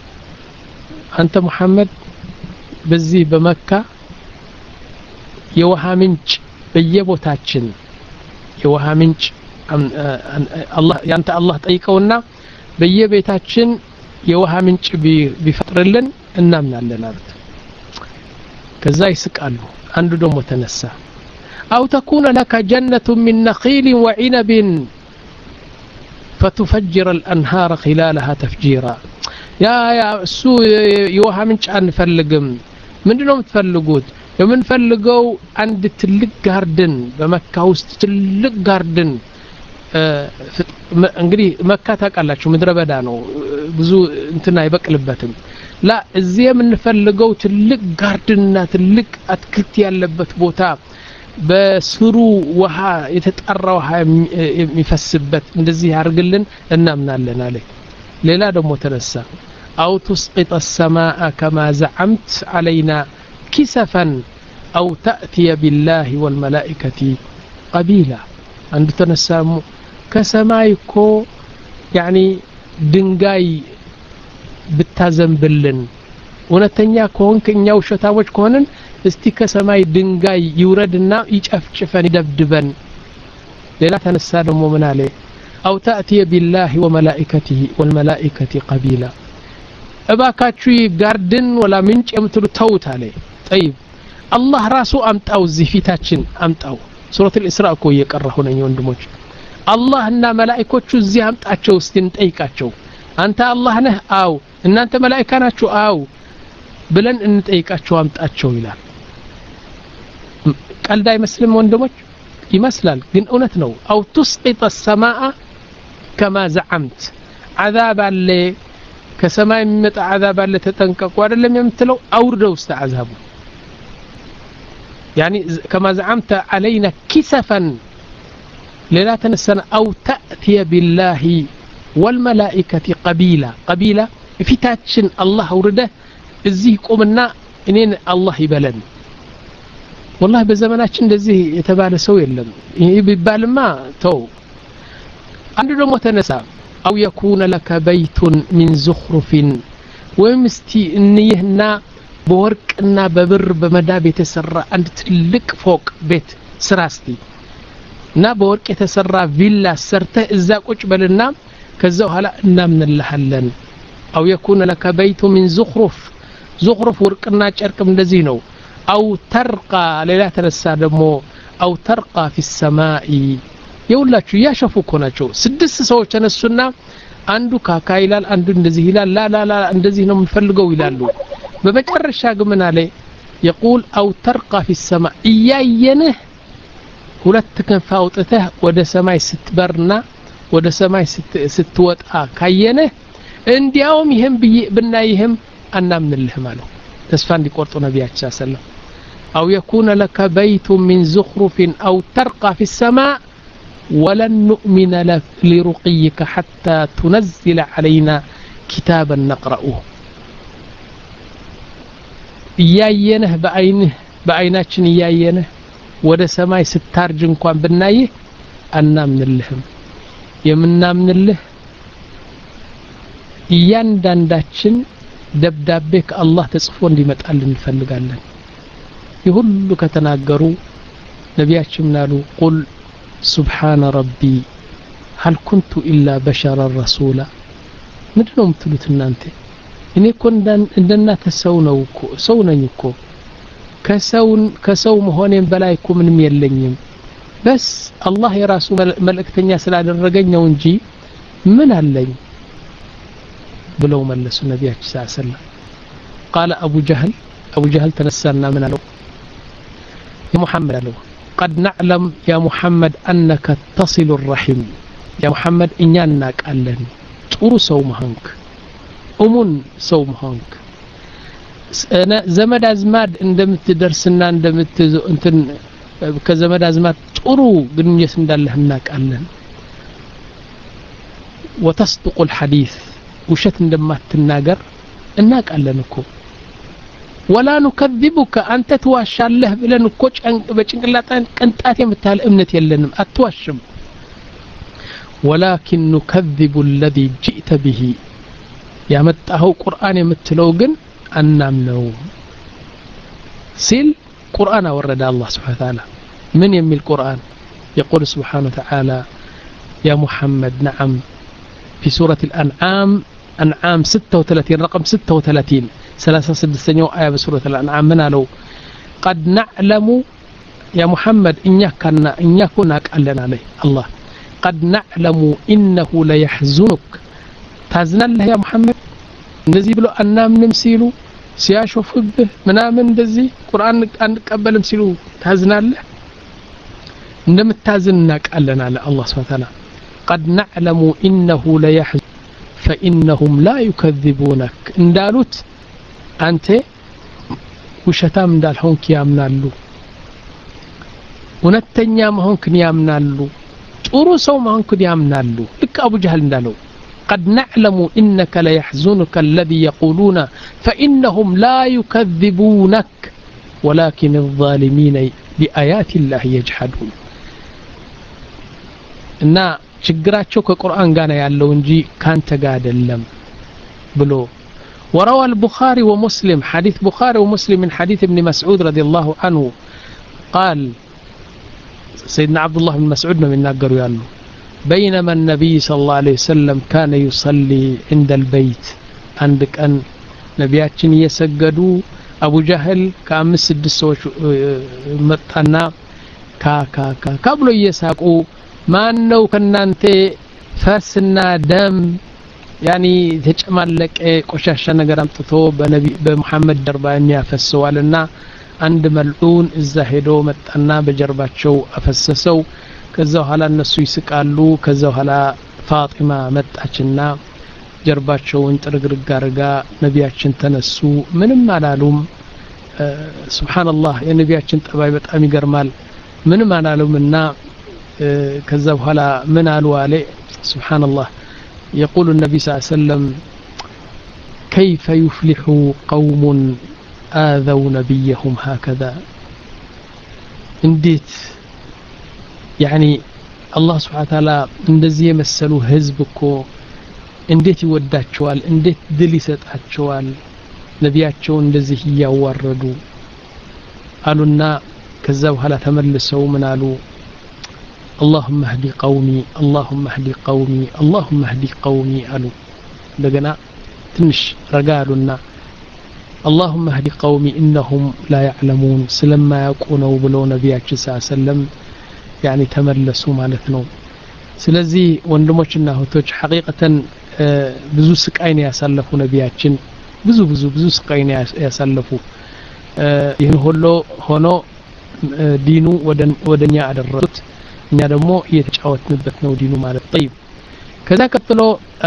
أنت محمد بزي بمكة يوها منج በየቦታችን የውሃ ምንጭ አላህ ያንተ አላህ ጠይቀውና በየቤታችን የውሃ ምንጭ ቢፈጥርልን እናምናለን አሉት ከዛ ይስቃሉ አንዱ ደግሞ ተነሳ أو تكون لك جنة من نخيل وعنب فتفجر الأنهار خلالها تفجيرا يا يا سو يوها منش አንፈልግም ምንድነው የምትፈልጉት የምንፈልገው አንድ ትልቅ ጋርደን በመካ ውስጥ ትልቅ ጋርደን እንግዲህ መካ ታውቃላችሁ ምድረ በዳ ነው ብዙ እንትና አይበቅልበትም ላ እዚህ የምንፈልገው ትልቅ ጋርደንና ትልቅ አትክልት ያለበት ቦታ በስሩ ውሃ የተጣራ ውሃ የሚፈስበት እንደዚህ ያርግልን እናምናለን አለ ሌላ ደግሞ ተነሳ أو تسقط السماء كما زعمت علينا كسفا أو تأتي بالله والملائكة قبيلا عند تنسام كسمايكو يعني دنجاي بتازنبلن ونتنيا كون كنيا وشتاوج كونن استي كسماي دنجاي يوردنا يጨፍጭፈን ይደብድበን ሌላ ተነሳ ደግሞ ምን አለ أو تأتي بالله وملائكته والملائكة قبيلا እባካችሁ ጋርደን ወላ ምንጭ የምትሉ ተውት አለ طيب الله ራሱ አምጣው ዝፊታችን አምጣው ሱረቱ الإسراء እኮ እየቀራሁ ነኝ ወንድሞች الله እና መላእክቶቹ እዚህ አምጣቸው እስቲ እንጠይቃቸው አንተ አላህ ነህ አው እናንተ መላእክታ ናችሁ አው ብለን እንጠይቃቸው አምጣቸው ይላል ቀልድ አይመስልም ወንድሞች ይመስላል ግን እውነት ነው أو تسقط السماء كما زعمت عذاب አለ ከሰማይ የሚመጣ عذاب አለ ተጠንቀቁ አይደለም የምትለው አውርደው እስቲ عذابው يعني كما زعمت علينا كسفا لا تنسنا أو تأتي بالله والملائكة قبيلا قبيلا فتاتشن الله ورده ازيه قومنا انين الله يبلن والله بزماناتشن እንደዚህ የተባለ ሰው የለም ይሄ ቢባልማ ተው አንዱ ደግሞ ተነሳ أو يكون لك بيت من زخرف ومستي انيهنا بورقنا ببر بمداب የተሰራ አንድ ትልቅ ፎቅ ቤት ስራስቲ እና በወርቅ የተሰራ ቪላ ሰርተህ እዛ ቁጭ በልና ከዛው ኋላ እናምንልሃለን أو يكون لك بيت من زخرف زخرف ወርቅና ጨርቅም እንደዚህ ነው أو ترقى ሌላ ተነሳ ደግሞ أو ترقى في السماء የውላችሁ ያሸፉ እኮ ናቸው ስድስት ሰዎች ተነሱና አንዱ ካካ ይላል አንዱ እንደዚህ ይላል ላ ላ ላ እንደዚህ ነው የምፈልገው ይላሉ በመጨረሻ ግን ምን አለ يقول أو ترقى في السماء እያየንህ ሁለት ክንፍ አውጥተህ ወደ ሰማይ ስትበርና ወደ ሰማይ ስትወጣ ካየንህ እንዲያውም ይሄን ብናይህም አናምንልህም አለው ተስፋ እንዲቆርጡ ነብያችን ሰለላሁ أو يكون لك بيت من زخرف أو ترقى في السماء ولن نؤمن لرقيك حتى تنزل علينا كتابا نقرأه እያየንህ በአይንህ በአይናችን እያየንህ ወደ ሰማይ ስታርጅ እንኳን ብናይህ አናምንልህም የምናምንልህ እያንዳንዳችን ደብዳቤ ከአላህ ተጽፎ እንዲመጣልን እንፈልጋለን ይሁሉ ከተናገሩ ነብያችን ምናሉ ቁል سبحان ربي هل كنت إلا بشرا رسولا ምንድነው የምትሉት እናንተ እኔ እኮ እንደናንተ ሰው ነው እኮ ሰው ነኝ እኮ ከሰው ከሰው መሆኔን በላይ እኮ ምንም የለኝም በስ አላህ የራሱ መልእክተኛ ስላደረገኝ ነው እንጂ ምን አለኝ ብለው መለሱ ነብያችን ሰለላሁ ዐለይሂ ወሰለም قال ابو جهل ابو جهل ተነሳና ምን አለው የሙሐመድ አለው قد نعلم يا محمد أنك تصل الرحم يا محمد إننا نقالن ጥሩ ሰው መሆንክ እሙን ሰው መሆንክ እነ ዘመድ አዝማድ እንደምትደርስና እንደምትዞ እንትን ከዘመድ አዝማድ ጥሩ ግንኙነት እንዳለህ እናቃለን وتصدق الحديث ውሸት እንደማትናገር እናቃለን እኮ ولا نكذبك أنت تواشالله بلن كوش بچنقلاطان قنطات يمتال امنت يلنم اتواشم ولكن نكذب الذي جئت به يا متاهو قرآن يمتلو جن أنامنو سيل قرآن ورد الله سبحانه وتعالى من يمي القرآن يقول سبحانه وتعالى يا محمد نعم في سورة الأنعام أنعام ستة وثلاثين رقم ستة وثلاثين ثلاثة سدسين آية بسورة الأنعام من قالوا قد نعلم يا محمد إنك كنا إنك كنا قالنا عليه الله قد نعلم إنه ليحزنك تازن الله يا محمد እንደዚህ ብሎ አናምንም ሲሉ ሲያሾፍብህ ምናምን እንደዚህ ቁርአን አንቀበልም ሲሉ ታዝናለህ እንደምታዝን እናውቃለን አለ አላህ Subhanahu Wa Ta'ala قد نعلم إنه ليحزن فإنهم لا يكذبونك እንዳሉት አንተ ውሸታም እንዳልሆንክ ያምናሉ እውነተኛ መሆንክን ያምናሉ ጥሩ ሰው መሆንክን ያምናሉ ልክ አቡ ጀህል እንዳለው قد نعلم إنك ليحزنك الذي يقولون فإنهم لا يكذبونك ولكن الظالمين بآيات الله يجحدون إن شجراتشو كقرآن قانا يعلو نجي كان تقاد اللم بلو وروى البخاري ومسلم حديث بخاري ومسلم من حديث ابن مسعود رضي الله عنه قال سيدنا عبد الله بن مسعود من ناقر يالله بينما النبي صلى الله عليه وسلم كان يصلي عند البيت عندك أن نبياتين يسجدوا أبو جهل كأمس الدسوش متنا كا كا كا قبل يساقوا ما أنه كنا أنت فاسنا دم يعني تجمل لك قشاشة نقرام تثوب بنبي بمحمد جربان يفسوا لنا عند ملعون الزهدو متنا بجربات شو أفسسوا كذا هلا الناس يسقالو كذا هلا فاطمة متأچنا جرباتشو انت رغرغ አርጋ ነቢያችን ተነሱ ምንም አላሉም سبحان الله يا ነቢያችን ጠባይ በጣም ይገርማል ምንም አላሉምና ከዛ በኋላ ምን አሉ አለ سبحان الله يقول النبي صلى الله عليه وسلم كيف يفلح قوم آذوا نبيهم هكذا انديت يعني الله سبحانه وتعالى እንደዚህ የመሰሉ ህዝብ እኮ እንዴት ይወዳቸዋል እንዴት ድል ይሰጣቸዋል ነቢያቸው እንደዚህ ያዋረዱ አሉና ከዛ በኋላ ተመልሰው ምን አሉ اللهم اهدي قومي اللهم اهدي قومي اللهم اهدي قومي አሉ እንደገና ትንሽ ረጋሉና اللهم اهدي قومي انهم لا يعلمون ስለማ ያውቁነው ብለው ነቢያችን ሰለላሁ ዐለይሂ ወሰለም يعني تملسوا مالتنا ስለዚህ ወንድሞችና እህቶች ሐቂቀተን ብዙ ስቃይን ያሳለፉ ነቢያችን ብዙ ብዙ ብዙ ስቃይን ያሳለፉ ይሄን ሁሉ ሆኖ ዲኑ ወደኛ አደረሱት እኛ ደግሞ እየተጫወትንበት ነው ዲኑ ማለት طيب ከዛ ቀጥሎ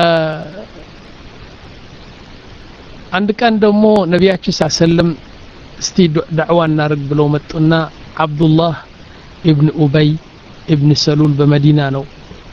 አንድ ቀን ደግሞ ነቢያችን ሰለላም እስቲ ዳዕዋ እናርግ ብለው መጡና አብዱላህ ابن أبي ابن سلول بمدينة نو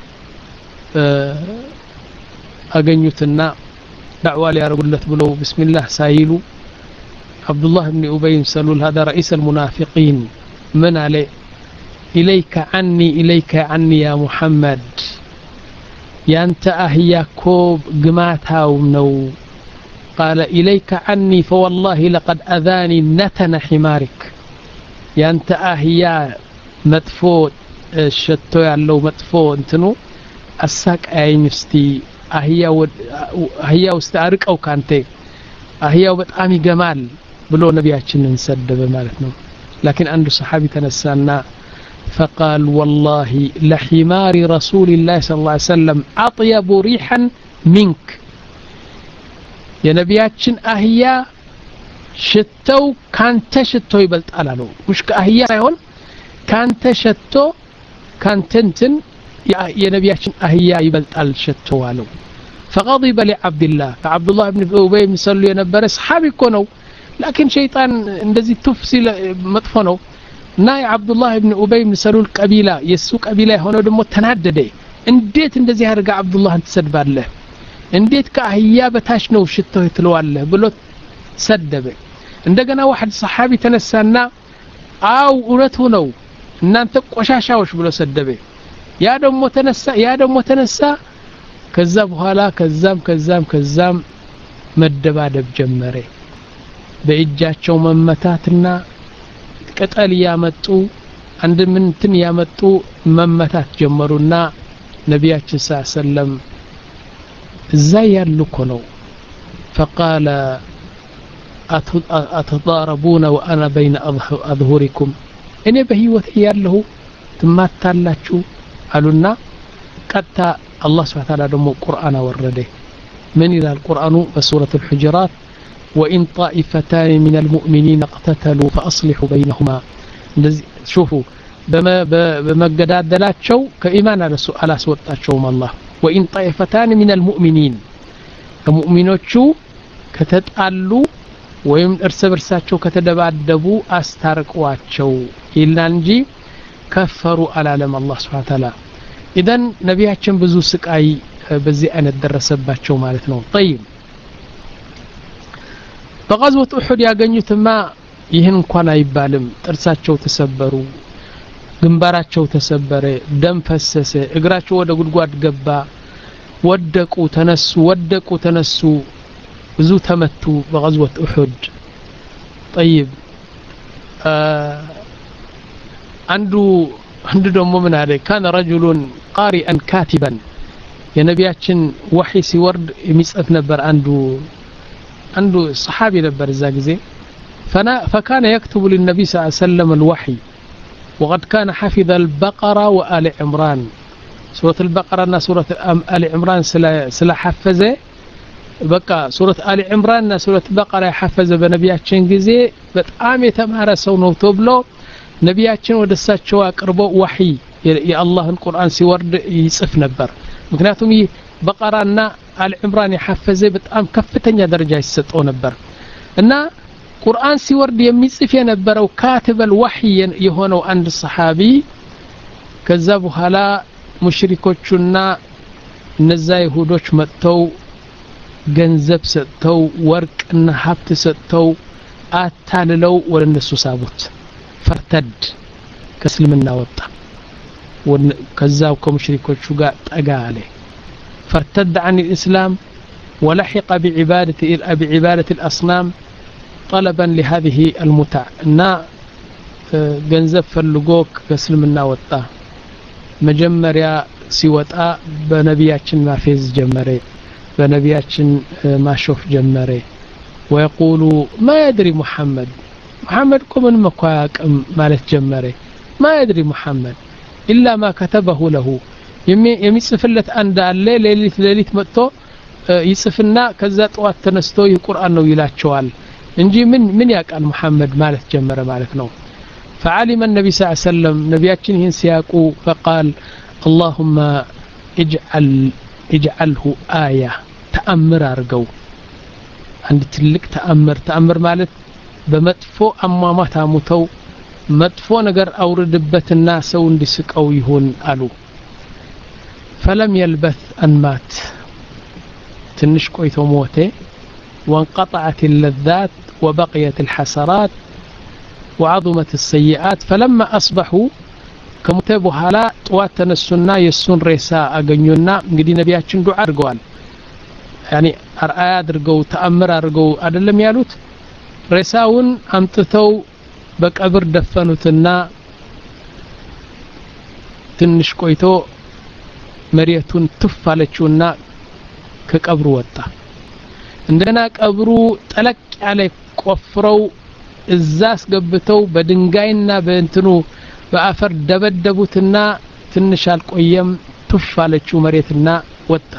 أغنيتنا دعوة لأرغلت بلو بسم الله سايلو عبد الله بن أبي بن سلول هذا رئيس المنافقين من عليه إليك عني إليك عني يا محمد يا أنت أهيا كوب قماتها ومنو قال إليك عني فوالله لقد أذاني نتن حمارك يا أنت أهيا መጥፎ ሸቶ ያለው መጥፎ እንትኑ አሳቃይኝ እስቲ አህያው አህያው እስቲ አርቀው ካንተ አህያው በጣም ይገማል ብሎ ነቢያችንን ሰደበ ማለት ነው لكن አንዱ ሰሃቢ ተነሳና فقال والله لحمار رسول الله صلى الله عليه وسلم اطيب ريحا منك يا ነቢያችን አህያ ሽተው ካንተ ሽቶ ይበልጣል አለው مش ከአህያ ሳይሆን ካንተ ሸቶ ካንተንትን የነቢያችን አህያ ይበልጣል ሸቶ አለው فغضب لعبد الله عبد الله بن ابي بن سلول የነበረ ሰሃቢ እኮ ነው لكن شيطان እንደዚህ ተፍሲል መጥፎ ነው እና የአብድ الله بن ابي بن سلول ቀቢላ የሱ ቀቢላ ሆኖ ደግሞ ተናደደ እንዴት እንደዚህ አድርጋ عبد الله ተሰድባለህ እንዴት ከአህያ በታች ነው ሽቶ ትለዋለህ ብሎ ሰደበ እንደገና واحد ሰሃቢ ተነሳና አው እውነቱ ነው እናንተ ቆሻሻዎች ብሎ ሰደበ ያ ደግሞ ተነሳ ያ ደግሞ ተነሳ ከዛ በኋላ ከዛም ከዛም ከዛም መደባደብ ጀመረ በእጃቸው መመታትና ቅጠል ያመጡ عند من تن يمطو ممتات جمرونا نبياتنا صلى الله عليه وسلم ازاي ያሉኮ ነው فقال أتضاربون وأنا بين أظهركم እኔ በህይወት ያለሁ ትማታላችሁ አሉና ቀጣ الله سبحانه وتعالى ደግሞ ቁርአን አወረደ من إلى القرآن بسورة الحجرات وإن طائفتان من المؤمنين اقتتلوا فأصلحوا بينهما شوفوا بما بمجدادلاچو كإيمان على سؤال أسوطاچوم الله وإن طائفتان من المؤمنين المؤمنوچو كتتጣሉ ወይም እርስ በርሳቸው ከተደባደቡ አስታርቋቸው ይላል እንጂ ከፈሩ አላለም አላህ Subhanahu Wa Ta'ala ኢደን ነቢያችን ብዙ ስቃይ በዚህ አይነት ደረሰባቸው ማለት ነው طيب በغزوة أحد ያገኙትማ ይህን እንኳን አይባልም ጥርሳቸው ተሰበሩ ግንባራቸው ተሰበረ ደም ፈሰሰ እግራቸው ወደ ጉድጓድ ገባ ወደቁ ተነሱ ወደቁ ተነሱ ብዙ ተመቱ በغزوة أحد طيب عنده عنده ደሞ ምን አለ كان رجل قارئا كاتبا የነቢያችን ወህይ ሲወርድ የሚጽፍ ነበር አንዱ አንዱ صحابي ነበር እዛ ጊዜ فنا فكان يكتب للنبي صلى الله عليه وسلم الوحي وقد كان حفظ البقرة وآل عمران سورة البقرة እና سورة آل عمران سلا حفظه بقى سورة آل عمران እና سورة البقرة يحفظ በነቢያችን ጊዜ በጣም የተማረ ሰው ነው ተብሎ ነቢያችን ወደሳቸው አቅርበው ወህይ የአላህን ቁርአን ሲወርድ ይጽፍ ነበር ምክንያቱም በቀራና አል ዒምራን የሐፈዘ በጣም ከፍተኛ ደረጃ ይሰጠው ነበር እና ቁርአን ሲወርድ የሚጽፍ የነበረው ካትበል ወህይ የሆነው አንድ ሰሃቢ ከዛ በኋላ ሙሽሪኮቹና እነዛ ይሁዶች መጥተው ገንዘብ ሰጥተው ወርቅና ሀብት ሰጥተው አታልለው ወደ እነሱ ሳቡት ፈርተድ ከእስልምና ወጣ كذاب كمشركوቹ ጋር ጠጋ አለ فارتد عن الإسلام ولحق بعبادة بعبادة الأصنام طلبا لهذه المتع نا ገንዘብ ፈልጎ ከእስልምና ወጣ መጀመሪያ ሲወጣ በነቢያችን ማፌዝ ጀመረ በነቢያችን ማሾፍ ጀመረ ويقول ما يدري محمد محمد كمن مكواقم ማለት ጀመረ ما يدري محمد إلا ما كتبه له የሚጽፍለት አንድ አለ ሌሊት ሌሊት መጥቶ ይጽፍና ከዛ ጧት ተነስቶ የቁርአን ነው ይላቸዋል እንጂ ምን ምን ያቃል መሐመድ ማለት ጀመረ ማለት ነው فعلم النبي صلى الله عليه وسلم ነቢያችን ይህን ሲያቁ فقال اللهم اجعل اجعله آية ተአምር አርገው አንድ ትልቅ ተአምር ተአምር ማለት በመጥፎ አሟሟት አሙተው መጥፎ ነገር አውርድበትና ሰው እንዲስቀው ይሁን አሉ فلم يلبث أن مات ትንሽ ቆይቶ ሞተ وانقطعت اللذات وبقيت الحسرات وعظمت السيئات فلما أصبحوا ከሞተ በኋላ ጧት ተነሱና የሱን ሬሳ አገኙና እንግዲህ ነቢያችን ዱዓ አድርገዋል يعني አርአያ አድርገው ተአምር አድርገው አይደለም ያሉት ሬሳውን አምጥተው በቀብር ደፈኑትና ትንሽ ቆይቶ መሪያቱን ትፋለችውና ከቀብሩ ወጣ እንደና ቀብሩ ጠለቅ ያለ ቆፍረው እዛ አስገብተው በድንጋይና በእንትኑ በአፈር ደበደቡትና ትንሽ አልቆየም ትፋለችው መሪያትና ወጣ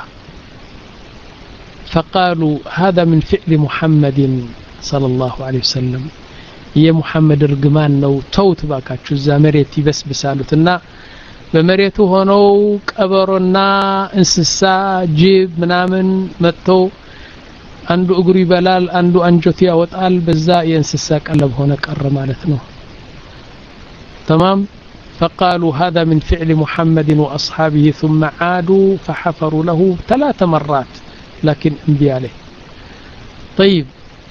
فقالوا هذا من فعل محمد صلى الله عليه وسلم የሙሐመድ እርግማን ነው ተውት ባካችሁ እዛ መሬት ይበስብሳሉትና በመሬቱ ሆነው ቀበሮና እንስሳ ጅብ ምናምን መጥተው አንዱ እግሩ ይበላል አንዱ አንጆቱ ያወጣል በዛ የእንስሳ ቀለብ ሆነ ቀረ ማለት ነው تمام فقالوا هذا من فعل محمد وأصحابه ثم عادوا فحفروا له ثلاث مرات لكن انبي عليه طيب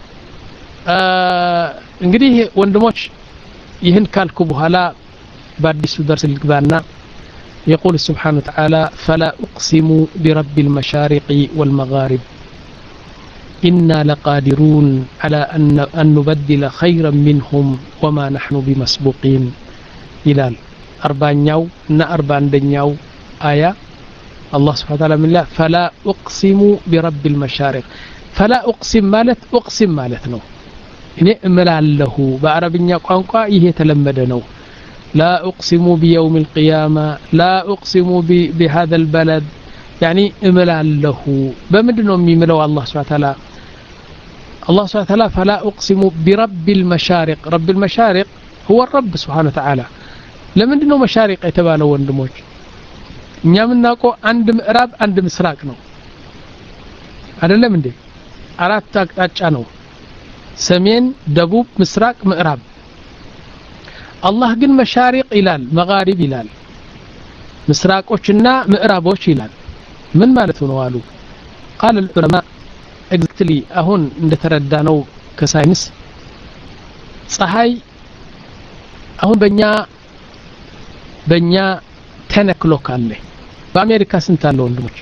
እንግዲህ ወንድሞች ይህን ካልኩ በኋላ በአዲሱ ደርስ ልግባና يقول سبحانه وتعالى فلا أقسم برب المشارق والمغارب إنا لقادرون على أن, أن نبدل خيرا منهم وما نحن بمسبوقين ይላል አርባኛው እና አርባ አንደኛው አያ الله سبحانه وتعالى من لا فلا أقسم برب المشارق فلا أقسم مالت أقسم مالت نو إني أملاله بعربية قانقا إيه تلمد نو لا أقسم بيوم القيامة لا أقسم بهذا البلد يعني أملاله بمدنو ميملو الله سبحانه وتعالى الله سبحانه وتعالى فلا أقسم برب المشارق رب المشارق هو الرب سبحانه وتعالى لمدنو مشارق يتبالو وندموج እኛ ምናውቀው አንድ ምዕራብ አንድ ምስራቅ ነው አይደለም እንዴ አራት አቅጣጫ ነው ሰሜን ደቡብ ምስራቅ ምዕራብ አላህ ግን መሻሪቅ ይላል መጋሪብ ይላል ምስራቆችና ምዕራቦች ይላል ምን ማለት ነው አሉ قال العلماء exactly አሁን እንደተረዳነው ከሳይንስ ፀሐይ አሁን በእኛ በእኛ ten o'clock አለ በአሜሪካ ስንት አለ ወንድሞች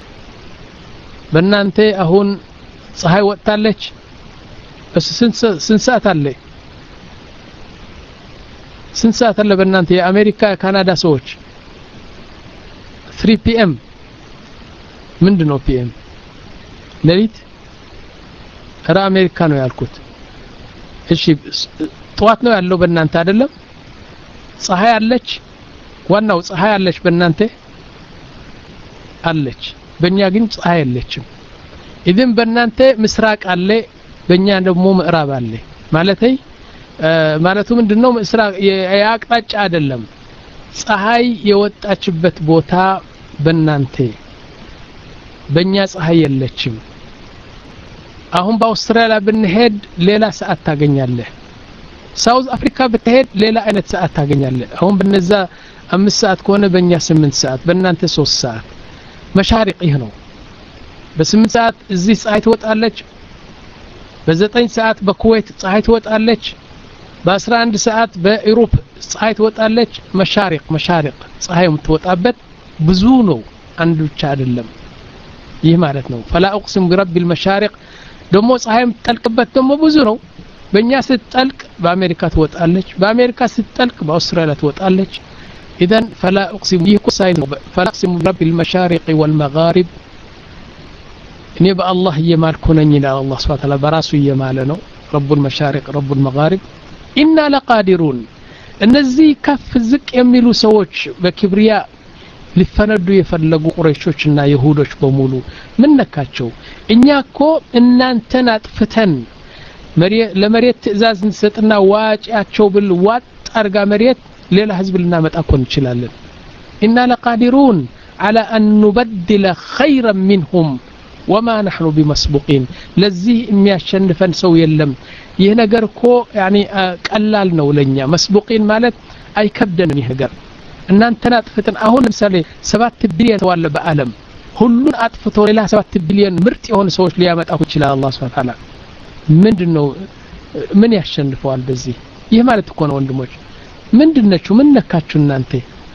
በእናንተ አሁን ፀሐይ ወጣለች ስንት ስንት ሰዓት አለ ስንት ሰዓት አለ በእናንተ የአሜሪካ ካናዳ ሰዎች three p m ምንድነው ፒኤም ሌሊት ራ አሜሪካ ነው ያልኩት እሺ ጠዋት ነው ያለው በእናንተ አይደለም ፀሐይ አለች ዋናው ፀሐይ አለች በእናንተ አለች በእኛ ግን ፀሐይ አለችም ኢድን በእናንተ ምስራቅ አለ በእኛ ደግሞ ምዕራብ አለ ማለቴ ማለቱ ምንድነው ምስራቅ ያቅጣጫ አይደለም ፀሐይ የወጣችበት ቦታ በእናንተ በእኛ ፀሐይ የለችም አሁን በአውስትራሊያ ብንሄድ ሌላ ሰዓት ታገኛለህ ሳውዝ አፍሪካ ብትሄድ ሌላ አይነት ሰዓት ታገኛለህ አሁን በነዛ አምስት ሰዓት ከሆነ በእኛ ስምንት ሰዓት በእናንተ ሶስት ሰዓት መሻሪቅ ይህ ነው በስምንት ሰዓት እዚህ ፀሐይ ትወጣለች በዘጠኝ ሰዓት በኩዌት ፀሐይ ትወጣለች በአስራ አንድ ሰዓት በአውሮፓ ፀሐይ ትወጣለች መሻሪቅ መሻሪቅ ፀሐይ የምትወጣበት ብዙ ነው አንድ ብቻ አይደለም ይህ ማለት ነው فلا اقسم برب المشارق ደሞ ፀሐይ የምትጠልቅበት ደሞ ብዙ ነው በእኛ ስትጠልቅ በአሜሪካ ትወጣለች በአሜሪካ ስትጠልቅ በአውስትራሊያ ትወጣለች إذا فلا أقسم به كسائن فلا أقسم برب المشارق والمغارب إني بأ الله يمال كونني إلى الله سبحانه وتعالى براسه يمالنا رب المشارق رب المغارب إنا لقادرون النزي كف زك يميلو سووش بكبرياء لفندو يفلقوا قريشوشنا يهودوش بمولو من نكاتشو إنياكو إنانتن أطفتن لمريت تئزاز نستنا واجعاتشو بالوات أرقى مريت ليلة حزب لنا متأكون نشلالن إنا لقادرون على أن نبدل خيرا منهم وما نحن بمسبوقين لزيه إمي أشنفن سوي اللم يهنقركو يعني قلال نولنيا مسبوقين مالت أي كبدن يهنقر إن أنتنا أطفتن أهون مثالي سبات بليون توالى بألم كلون أطفتوا لله سبات بليون مرتي هون سوش ليا متأكون شلال الله سبحانه وتعالى من دنو من يشنفوا البزي يهمالت تكون وندموش ምንድነችሁ ምን ነካችሁ እናንተ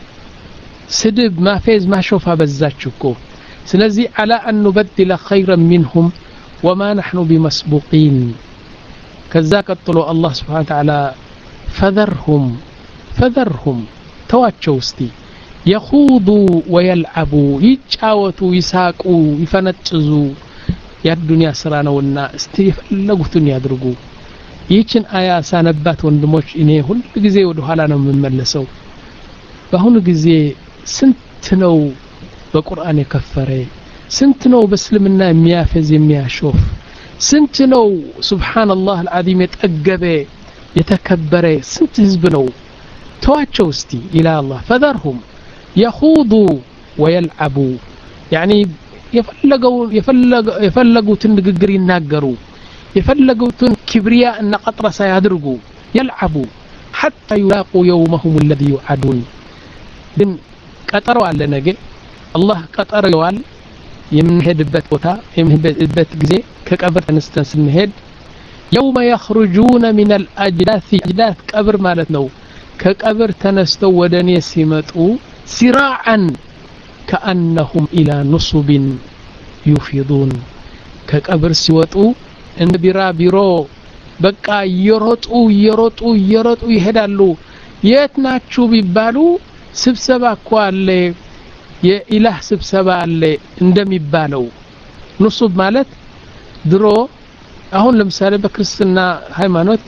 ስድብ ማፌዝ ማሾፋ በዛችሁኮ ስለዚህ على ان نبدل خيرا منهم وما نحن بمسبوقين ከዛ ቀጥሎ አላህ Subhanahu Wa Ta'ala فذرهم فذرهم ተዋቸው እስቲ يخوضوا ويلعبوا ይጫወቱ ይሳቁ ይፈነጭዙ የዱንያ ስራ ነውና እስቲ ፈለጉትን ያድርጉ ይህችን አያ ሳነባት ወንድሞች እኔ ሁሉ ጊዜ ወደ ኋላ ነው የምመለሰው በአሁኑ ጊዜ ስንት ነው በቁርአን የከፈረ ስንት ነው በእስልምና የሚያፈዝ የሚያሾፍ ስንት ነው ሱብሃንአላህ العظيم የጠገበ የተከበረ ስንት ህዝብ ነው ተዋቸው እስቲ ኢላ አላህ فذرهم يخوضوا ويلعبوا يعني يفلقوا يفلقوا يفلقوا ንግግር ይናገሩ يفلقوا كبرياء أن قطر سيدرقوا يلعبوا حتى يلاقوا يومهم الذي يوعدون دين قطروا على نجي الله قطر يوال يمنهد بيت بوتا يمنهد بيت جزي كقبر تنستنس نهد يوم يخرجون من الأجداث أجداث قبر مالتنا كقبر تنستو ودني سيمتو سراعا كأنهم إلى نصب يفيضون كقبر سيوتو እንደ ቢራ ቢሮ በቃ ይሮጡ ይሮጡ ይሮጡ ይሄዳሉ የት ናችሁ ቢባሉ ስብሰባ እኮ አለ የኢላህ ስብሰባ አለ እንደሚባለው ንሱብ ማለት ድሮ አሁን ለምሳሌ በክርስትና ሃይማኖት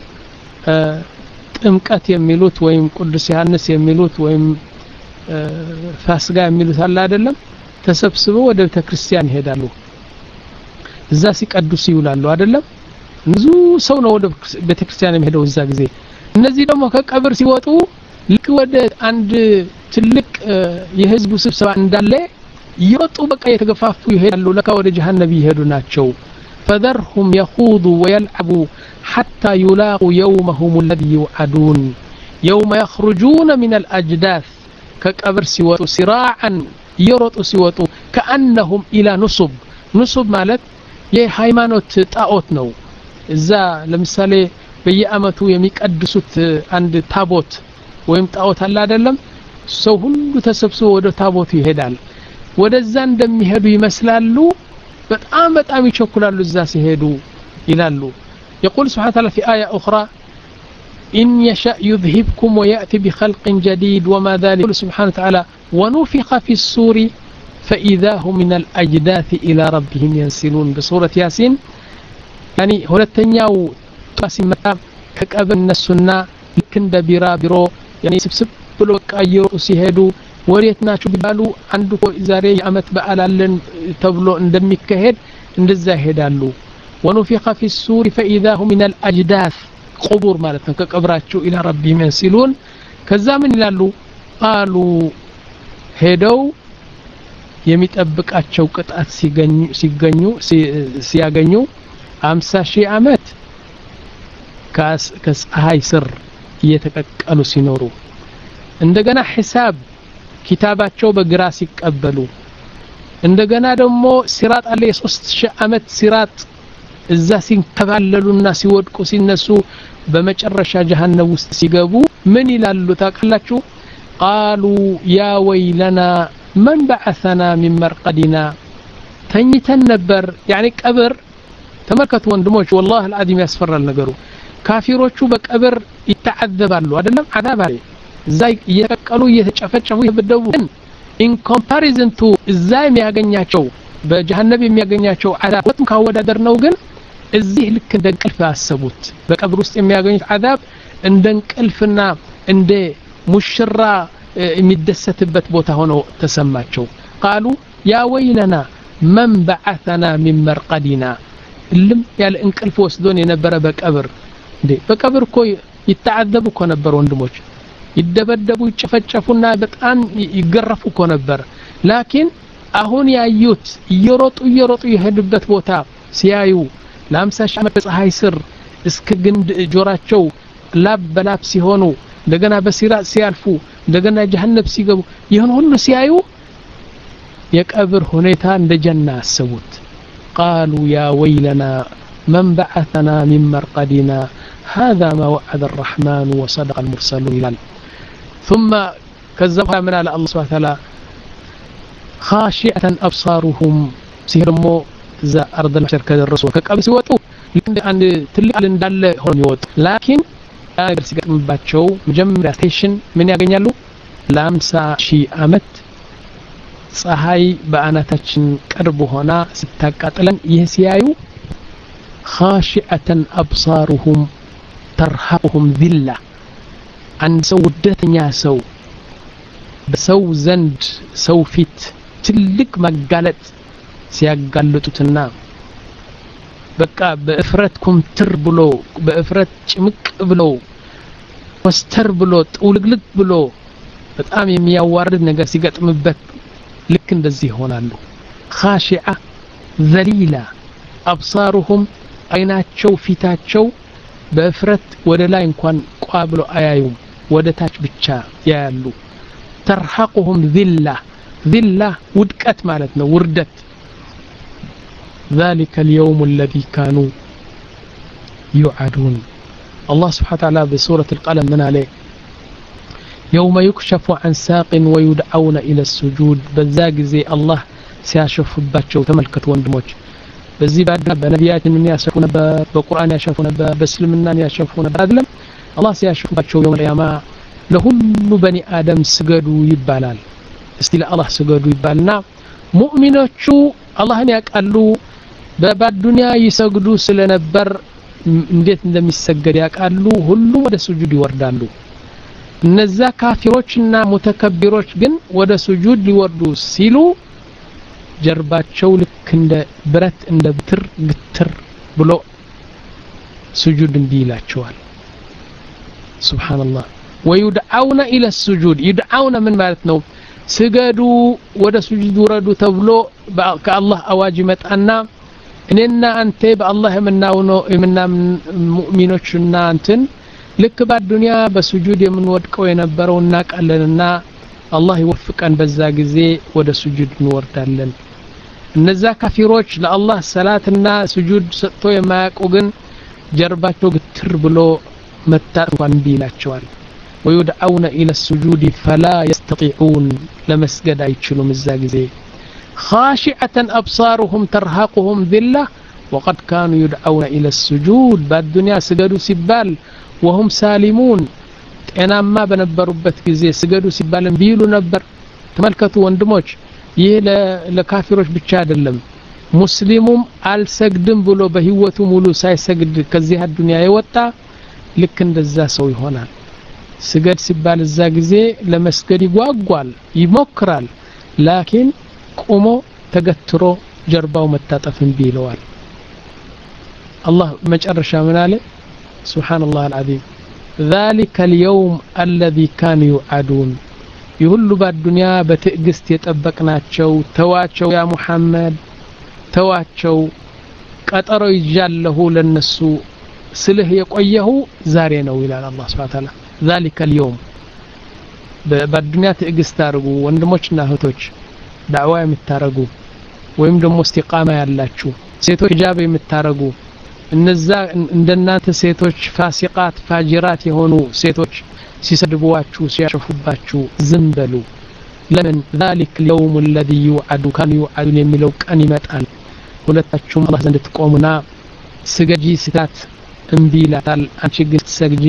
ጥምቀት የሚሉት ወይም ቅዱስ ዮሐንስ የሚሉት ወይም ፋሲካ የሚሉት አለ አይደለም ተሰብስበው ወደ ቤተክርስቲያን ይሄዳሉ እዛ ሲቀድሱ ይውላሉ አይደለም ብዙ ሰው ነው ወደ ቤተክርስቲያን የሚሄደው እዛ ጊዜ እነዚህ ደግሞ ከቀብር ሲወጡ ልክ ወደ አንድ ትልቅ የህዝቡ ስብሰባ እንዳለ ይወጡ በቃ የተገፋፉ ይሄዳሉ ለካ ወደ ጀሃነም ይሄዱ ናቸው فذرهم يخوضوا ويلعبوا حتى يلاقوا يومهم الذي يوعدون يوم يخرجون من الأجداث كقبر سيوتوا سراعا يرطوا سيوتوا كأنهم إلى نصب نصب مالت የሃይማኖት ጣዖት ነው እዛ ለምሳሌ በየአመቱ የሚቀድሱት አንድ ታቦት ወይም ጣዖት አለ አይደለም ሰው ሁሉ ተሰብስቦ ወደ ታቦቱ ይሄዳል ወደዛ እንደሚሄዱ ይመስላሉ በጣም በጣም ይቸኩላሉ እዛ ሲሄዱ ይላሉ يقول سبحانه وتعالى في آية أخرى إن يشاء يذهبكم ويأتي بخلق جديد وما ذلك سبحانه وتعالى ونفخ في الصور فإذا هم من الأجداث إلى ربهم ينسلون بسورة ياسين يعني ሁለተኛው ሲመጣ ከቀብር ነሱና ልክ እንደ ቢራ ቢሮ يعني ስብስብ ብሎ ቀይሮ ሲሄዱ ወሬት ናችሁ ቢባሉ አንዱ ዛሬ የአመት በዓል አለን ተብሎ እንደሚከሄድ እንደዛ ይሄዳሉ ونفخ في الصور فإذا هم من الأجداث قبور ማለት ነው ከቀብራቸው إلى ربهم ينسلون ከዛ ምን ይላሉ قالوا ሄደው የሚጠብቃቸው ቅጣት ሲገኙ ሲገኙ ሲያገኙ ሃምሳ ሺህ አመት ከፀሐይ ስር እየተቀቀሉ ሲኖሩ እንደገና ሒሳብ ኪታባቸው በግራ ሲቀበሉ እንደገና ደግሞ ሲራጥ አለ የሶስት ሺህ አመት ሲራጥ እዛ ሲንከባለሉና ሲወድቁ ሲነሱ በመጨረሻ ጀሃነም ውስጥ ሲገቡ ምን ይላሉ ታውቃላችሁ قالوا يا ويلنا من بعثنا من مرقدنا ተኝተን ነበር يعني ቀብር ተመልከቱ ወንድሞች والله العظيم ያስፈራል ነገሩ ካፊሮቹ በቀብር ይተዓዘባሉ አይደለም عذاب አለ እዛ እየተቀቀሉ እየተጨፈጨፉ ይበደቡ in comparison to እዛ የሚያገኛቸው በጀሃነም የሚያገኛቸው عذاب ወጥም ካወዳደር ነው ግን እዚህ ልክ እንደ እንቅልፍ ያሰቡት በቀብር ውስጥ የሚያገኙት عذاب እንደ እንቅልፍና እንደ ሙሽራ የሚደሰትበት ቦታ ሆኖ ተሰማቸው قالوا يا ويلنا من بعثنا من مرقدنا ልም ያለ እንቅልፍ ወስዶን የነበረ በቀብር እንዴ በቀብር እኮ ይተዓዘቡ እኮ ነበር ወንድሞች ይደበደቡ ይጨፈጨፉና በጣም ይገረፉ እኮ ነበር ላኪን አሁን ያዩት እየሮጡ እየሮጡ የሄዱበት ቦታ ሲያዩ ለሃምሳ ሺህ አመት ፀሐይ ስር እስከ ግንድ ጆራቸው ላብ በላብ ሲሆኑ እንደገና በሲራጥ ሲያልፉ እንደገና ጀሃነም ሲገቡ ይሁን ሁሉ ሲያዩ የቀብር ሁኔታ እንደ ጀና አሰቡት قالوا يا ويلنا من بعثنا من مرقدنا هذا ما وعد الرحمن وصدق المرسلون ثم كذبها من على الله سبحانه وتعالى خاشعة أبصارهم سيرمو ذا أرض المحشر كالرسول كقبل سيوتو لكن عند تلك እንዳለ ሆኖ ይወጡ ላኪን አገር ሲገጥምባቸው መጀመሪያ ስቴሽን ምን ያገኛሉ ለሃምሳ ሺህ አመት ፀሐይ በአናታችን ቅርብ ሆና ስታቃጥለን ይህ ሲያዩ خاشعة أبصارهم ترهقهم ذلة አንድ ሰው ውደተኛ ሰው በሰው ዘንድ ሰው ፊት ትልቅ መጋለጥ ሲያጋልጡትና በቃ በእፍረት ኩምትር ብሎ በእፍረት ጭምቅ ብሎ ወስተር ብሎ ጥውልግልግ ብሎ በጣም የሚያዋርድ ነገር ሲገጥምበት ልክ እንደዚህ ይሆናሉ خاشعة ذليلة أبصارهم አይናቸው ፊታቸው በእፍረት ወደ ላይ እንኳን ቋብሎ አያዩም ወደ ታች ብቻ ያያሉ ترهقهم ذلة ذلة ውድቀት ማለት ነው ውርደት ذلك اليوم الذي كانوا يوعدون الله سبحانه وتعالى بسورة القلم من عليه يوم يكشف عن ساق ويدعون إلى السجود بزاق زي الله سيشوف باتشو تملكت وندموج بزي بعد بنبيات من يشوفون بقرآن يشوفون بسلمنا يشوفون بأدلم الله سيشوف باتشو يوم القيامة ለሁሉ በኒ አደም ስገዱ ይባላል እስቲ ለአላህ ስገዱ ይባልና ሙእሚኖቹ አላህን ያቃሉ በባዱንያ ይሰግዱ ስለነበር እንዴት እንደሚሰገድ ያቃሉ ሁሉ ወደ ስጁድ ይወርዳሉ እነዛ ካፊሮችና ሙተከቢሮች ግን ወደ ስጁድ ሊወርዱ ሲሉ ጀርባቸው ልክ እንደ ብረት እንደ ብትር ግትር ብሎ ስጁድ እንዲላቸዋል ሱብሃንአላህ ويدعون الى السجود يدعون من معناتنو ስገዱ ወደ ስጁድ ወረዱ ተብሎ ከአላህ አዋጅ መጣና እኔና አንተ በአላህ የምናውነው የምናምን ሙእሚኖችና አንተን ልክ በዱንያ በስጁድ የምንወድቀው የነበረውና ቃለንና አላህ ይወፍቀን በዛ ጊዜ ወደ ስጁድ እንወርዳለን እነዛ ካፊሮች ለአላህ ሰላትና ስጁድ ሰጥቶ የማያውቁ ግን ጀርባቸው ግትር ብሎ መታ እንኳን ቢላቸዋል ويدعون الى السجود فلا يستطيعون لمسجد አይችሉም እዛ ጊዜ خاشعة أبصارهم ترهقهم ذلة وقد كانوا يدعون إلى السجود بالدنيا سجدوا سبال وهم سالمون ጤናማ በነበሩበት ጊዜ ስገዱ ሲባል ቢሉ ነበር ተመልከቱ ወንድሞች ይሄ ለካፊሮች ብቻ አይደለም ሙስሊሙም አልሰግድም ብሎ በህይወቱ ሙሉ ሳይሰግድ ከዚህ ዱንያ የወጣ ልክ እንደዛ ሰው ይሆናል ስገድ ሲባል እዛ ጊዜ ለመስገድ ይጓጓል ይሞክራል ላኪን ቆሞ ተገትሮ ጀርባው መታጠፍን ቢለዋል አላህ መጨረሻ ምን አለ ሱብሃንአላህ አልዓዚም ذلك اليوم الذي كانوا يعدون يهلو بالدنيا بتئجست يطبقناچو ተዋቸው ያ ሙሐመድ ተዋቸው ቀጠሮ ይጃለሁ ለነሱ ስልህ የቆየው ዛሬ ነው ይላል አላህ Subhanahu Wa Ta'ala ذلك اليوم بالدنيا تئجست አርጉ ወንድሞችና እህቶች ዳዕዋ የምታረጉ ወይም ደግሞ እስቲቃማ ያላችሁ ሴቶች ሂጃብ የምታረጉ እነዛ እንደናንተ ሴቶች ፋሲቃት ፋጅራት የሆኑ ሴቶች ሲሰድቡዋችሁ ሲያሸፉባችሁ ዝም በሉ ለምን ذلك اليوم الذي يوعد كان يوعد የሚለው ቀን ይመጣል ሁለታችሁም አላህ ዘንድ ተቆሙና ስገጂ ስታት እንቢላታል አንቺ ግን ሰግጂ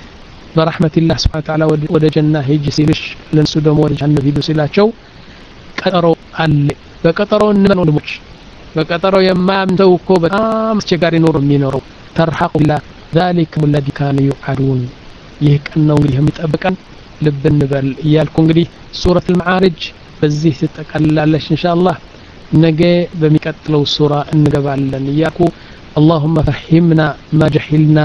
በረህመቲላህ Subhanahu Wa Ta'ala ወደ ጀና ሂጅ ሲልሽ ለነሱ ደግሞ ወደ ጀነት ሂዱ ሲላቸው ቀጠሮ አለ በቀጠሮ እንመን ወንድሞች በቀጠሮ የማያምተው እኮ በጣም አስቸጋሪ ኖር የሚኖረው ተርሐቁላ ذلك الذي كانوا يوعدون ይህ ቀን ነው እንግዲህ የሚጠብቀን ልብ እንበል እያልኩ እንግዲህ ሱረት المعارج በዚህ ተጠቃልላለች ኢንሻአላህ ነገ በሚቀጥለው ሱራ እንገባለን እያልኩ اللهم فهمنا ما جهلنا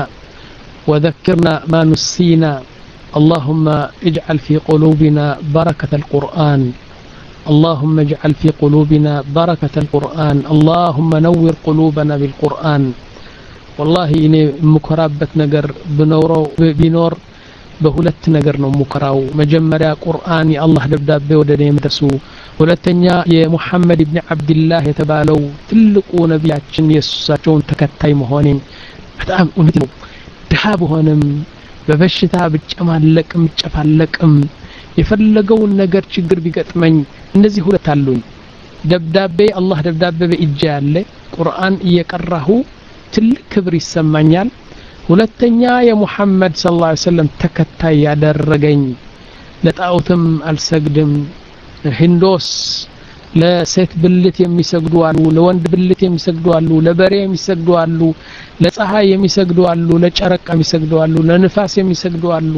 وذكرنا ما نسينا اللهم اجعل في قلوبنا بركة القرآن اللهم اجعل في قلوبنا بركة القرآن اللهم نور قلوبنا بالقرآن والله إني مكرابة نجر بنورو بنور بهولت نجر مكراو مجمرة قرآن يا الله دبدب ودني مدرسو ولتنيا يا محمد بن عبد الله يتبالو تلقوا نبياتشن يسوساتون تكتاي مهونين بتام ونتنو دهاب هونم ببشتا بتشمالكم بتشفالكم የፈለገውን ነገር ችግር ቢገጥመኝ እነዚህ ሁለት አሉኝ ደብዳቤ አላህ ደብዳቤ በእጄ ያለ ቁርአን እየቀራሁ ትልቅ ክብር ይሰማኛል ሁለተኛ የሙሐመድ ሰለላሁ ዐለይሂ ወሰለም ተከታይ ያደረገኝ ለጣውትም አልሰግድም ሂንዶስ ለሴት ብልት የሚሰግዱ አሉ ለወንድ ብልት የሚሰግዱ አሉ ለበሬ የሚሰግዱ አሉ ለፀሐይ የሚሰግዱ አሉ ለጨረቃ የሚሰግዱ አሉ ለንፋስ የሚሰግዱ አሉ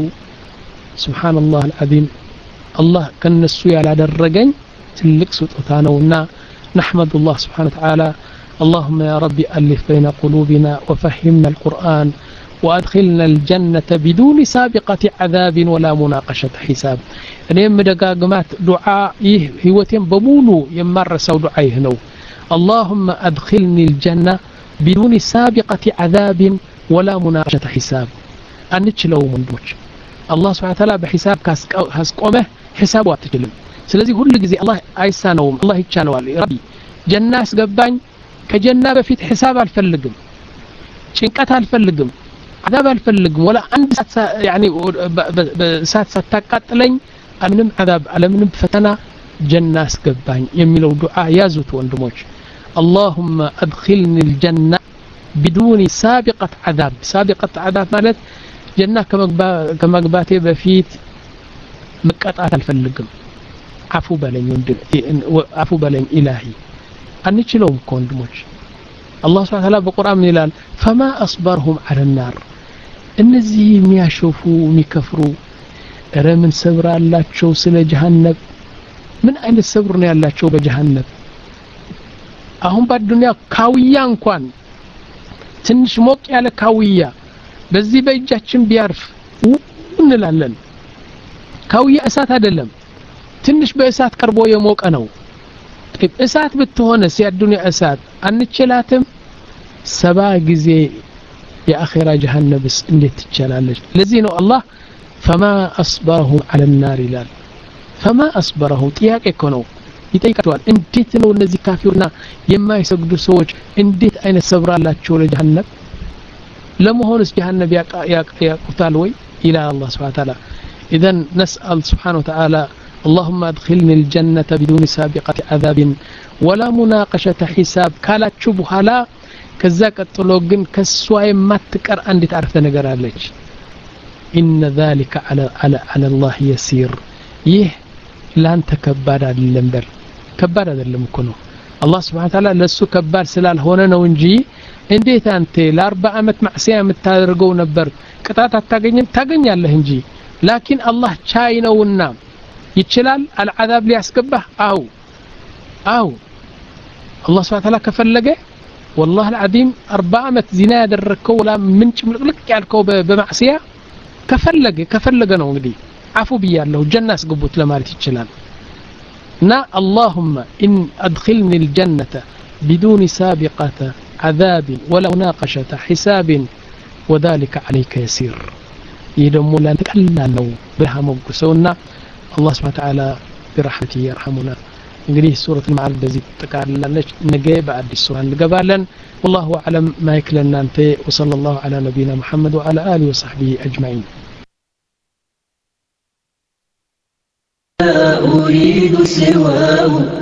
ሱብሃንአላህ አልዓዚም الله كنسو يالا درجن تلك سطوتانونا نحمد الله سبحانه وتعالى اللهم يا ربي ألف بين قلوبنا وفهمنا القرآن وأدخلنا الجنة بدون سابقة عذاب ولا مناقشة حساب أنا مدقاقمات دعاء هوتين بمولو يمارسوا دعائه نو اللهم أدخلني الجنة بدون سابقة عذاب ولا مناقشة حساب أنتشلو من دوش الله سبحانه وتعالى بحساب كاسقومه حسابه አትችልም ስለዚህ ሁሉ ጊዜ አላህ አይሳነውም አላህ ይቻለዋል ረቢ ጀና አስገባኝ ከጀና በፊት حساب አልፈልግም ጭንቀት አልፈልግም አዳብ አልፈልግም ወላ አንድ يعني በሳት ሳታቃጥለኝ ምንም አዳብ አለምንም ፈተና ጀና አስገባኝ የሚለው ዱዓ ያዙት ወንድሞች اللهم ادخلني الجنة بدون سابقة عذاب سابقة عذاب ማለት ጀና ከመግባቴ በፊት መቀጣት አልፈልግም አፉ በለኝ ወንድ አፉ በለኝ ኢላሂ አንችለውም ወንድሞች አላህ Subhanahu Wa Ta'ala በቁርአን ይላል فما اصبرهم على النار እነዚህ የሚያሾፉ የሚከፍሩ ረምን ሰብር አላቸው ስለ ጀሃነም ምን አይነት ሰብር ነው ያላቸው በጀሃነም አሁን በዱንያ ካውያ እንኳን ትንሽ ሞቅ ያለ ካውያ በዚህ በእጃችን ቢያርፍ እንላለን ካውያ እሳት አይደለም ትንሽ በእሳት ቀርቦ የሞቀ ነው እሳት ብትሆነስ የዱንያ እሳት አንችላትም ሰባ ጊዜ የአኺራ ጀሃነምስ እንዴት ትችላለች ለዚህ ነው አላህ فما اصبرهم على النار ይላል فما اصبرهم ጥያቄ እኮ ነው ይጠይቃቸዋል እንዴት ነው እነዚህ ካፊርና የማይሰግዱ ሰዎች እንዴት አይነት ሰብር አላቸው ለጀሃነም ለመሆንስ ጀሃነም ያቁታል ወይ ኢላ አላህ Subhanahu Wa Ta'ala اذا نسال سبحانه وتعالى اللهم ادخلني الجنه بدون سابقه عذاب ولا مناقشه حساب ካላችሁ በኋላ ከዛ ቀጥሎ ግን ከሷ የማትቀር አንዲት አርፈ ነገር አለች ان ذلك على على على الله يسير ይህ ላንተ ከባድ አይደለም በል ከባድ አይደለም እኮ ነው አላህ Subhanahu Wa Ta'ala ለሱ ከባድ ስላልሆነ ነው እንጂ እንዴት አንተ ለ40 አመት ማዕሲያ የምታደርገው ነበር ቅጣት አታገኝም ታገኛለህ እንጂ ላኪን አላህ ቻይ ነውና ይችላል አልዓዛብ ሊያስገባህ አው አው አላህ Subhanahu Wa Ta'ala ከፈለገ والله العظيم أربعة عمت زنا ያደረከው ወላ ምን ጭምልቅልቅ ያልከው በማዕሲያ ከፈለገ ከፈለገ ነው እንግዲህ አፉ ብያለሁ ጀና አስገቡት ለማለት ይችላል نا اللهم إن أدخلني الجنة بدون سابقة عذاب ولا مناقشة حساب وذلك عليك يسير يدمو لان تقلنا لو بها مبكسونا الله سبحانه وتعالى برحمته يرحمنا እንግዲህ ሱረቱ المعارج በዚህ ተቃለለች ነገ በአዲስ ሱራ እንገባለን والله اعلم ما يكلنا انت وصلى الله على نبينا محمد وعلى اله وصحبه اجمعين أريد سواه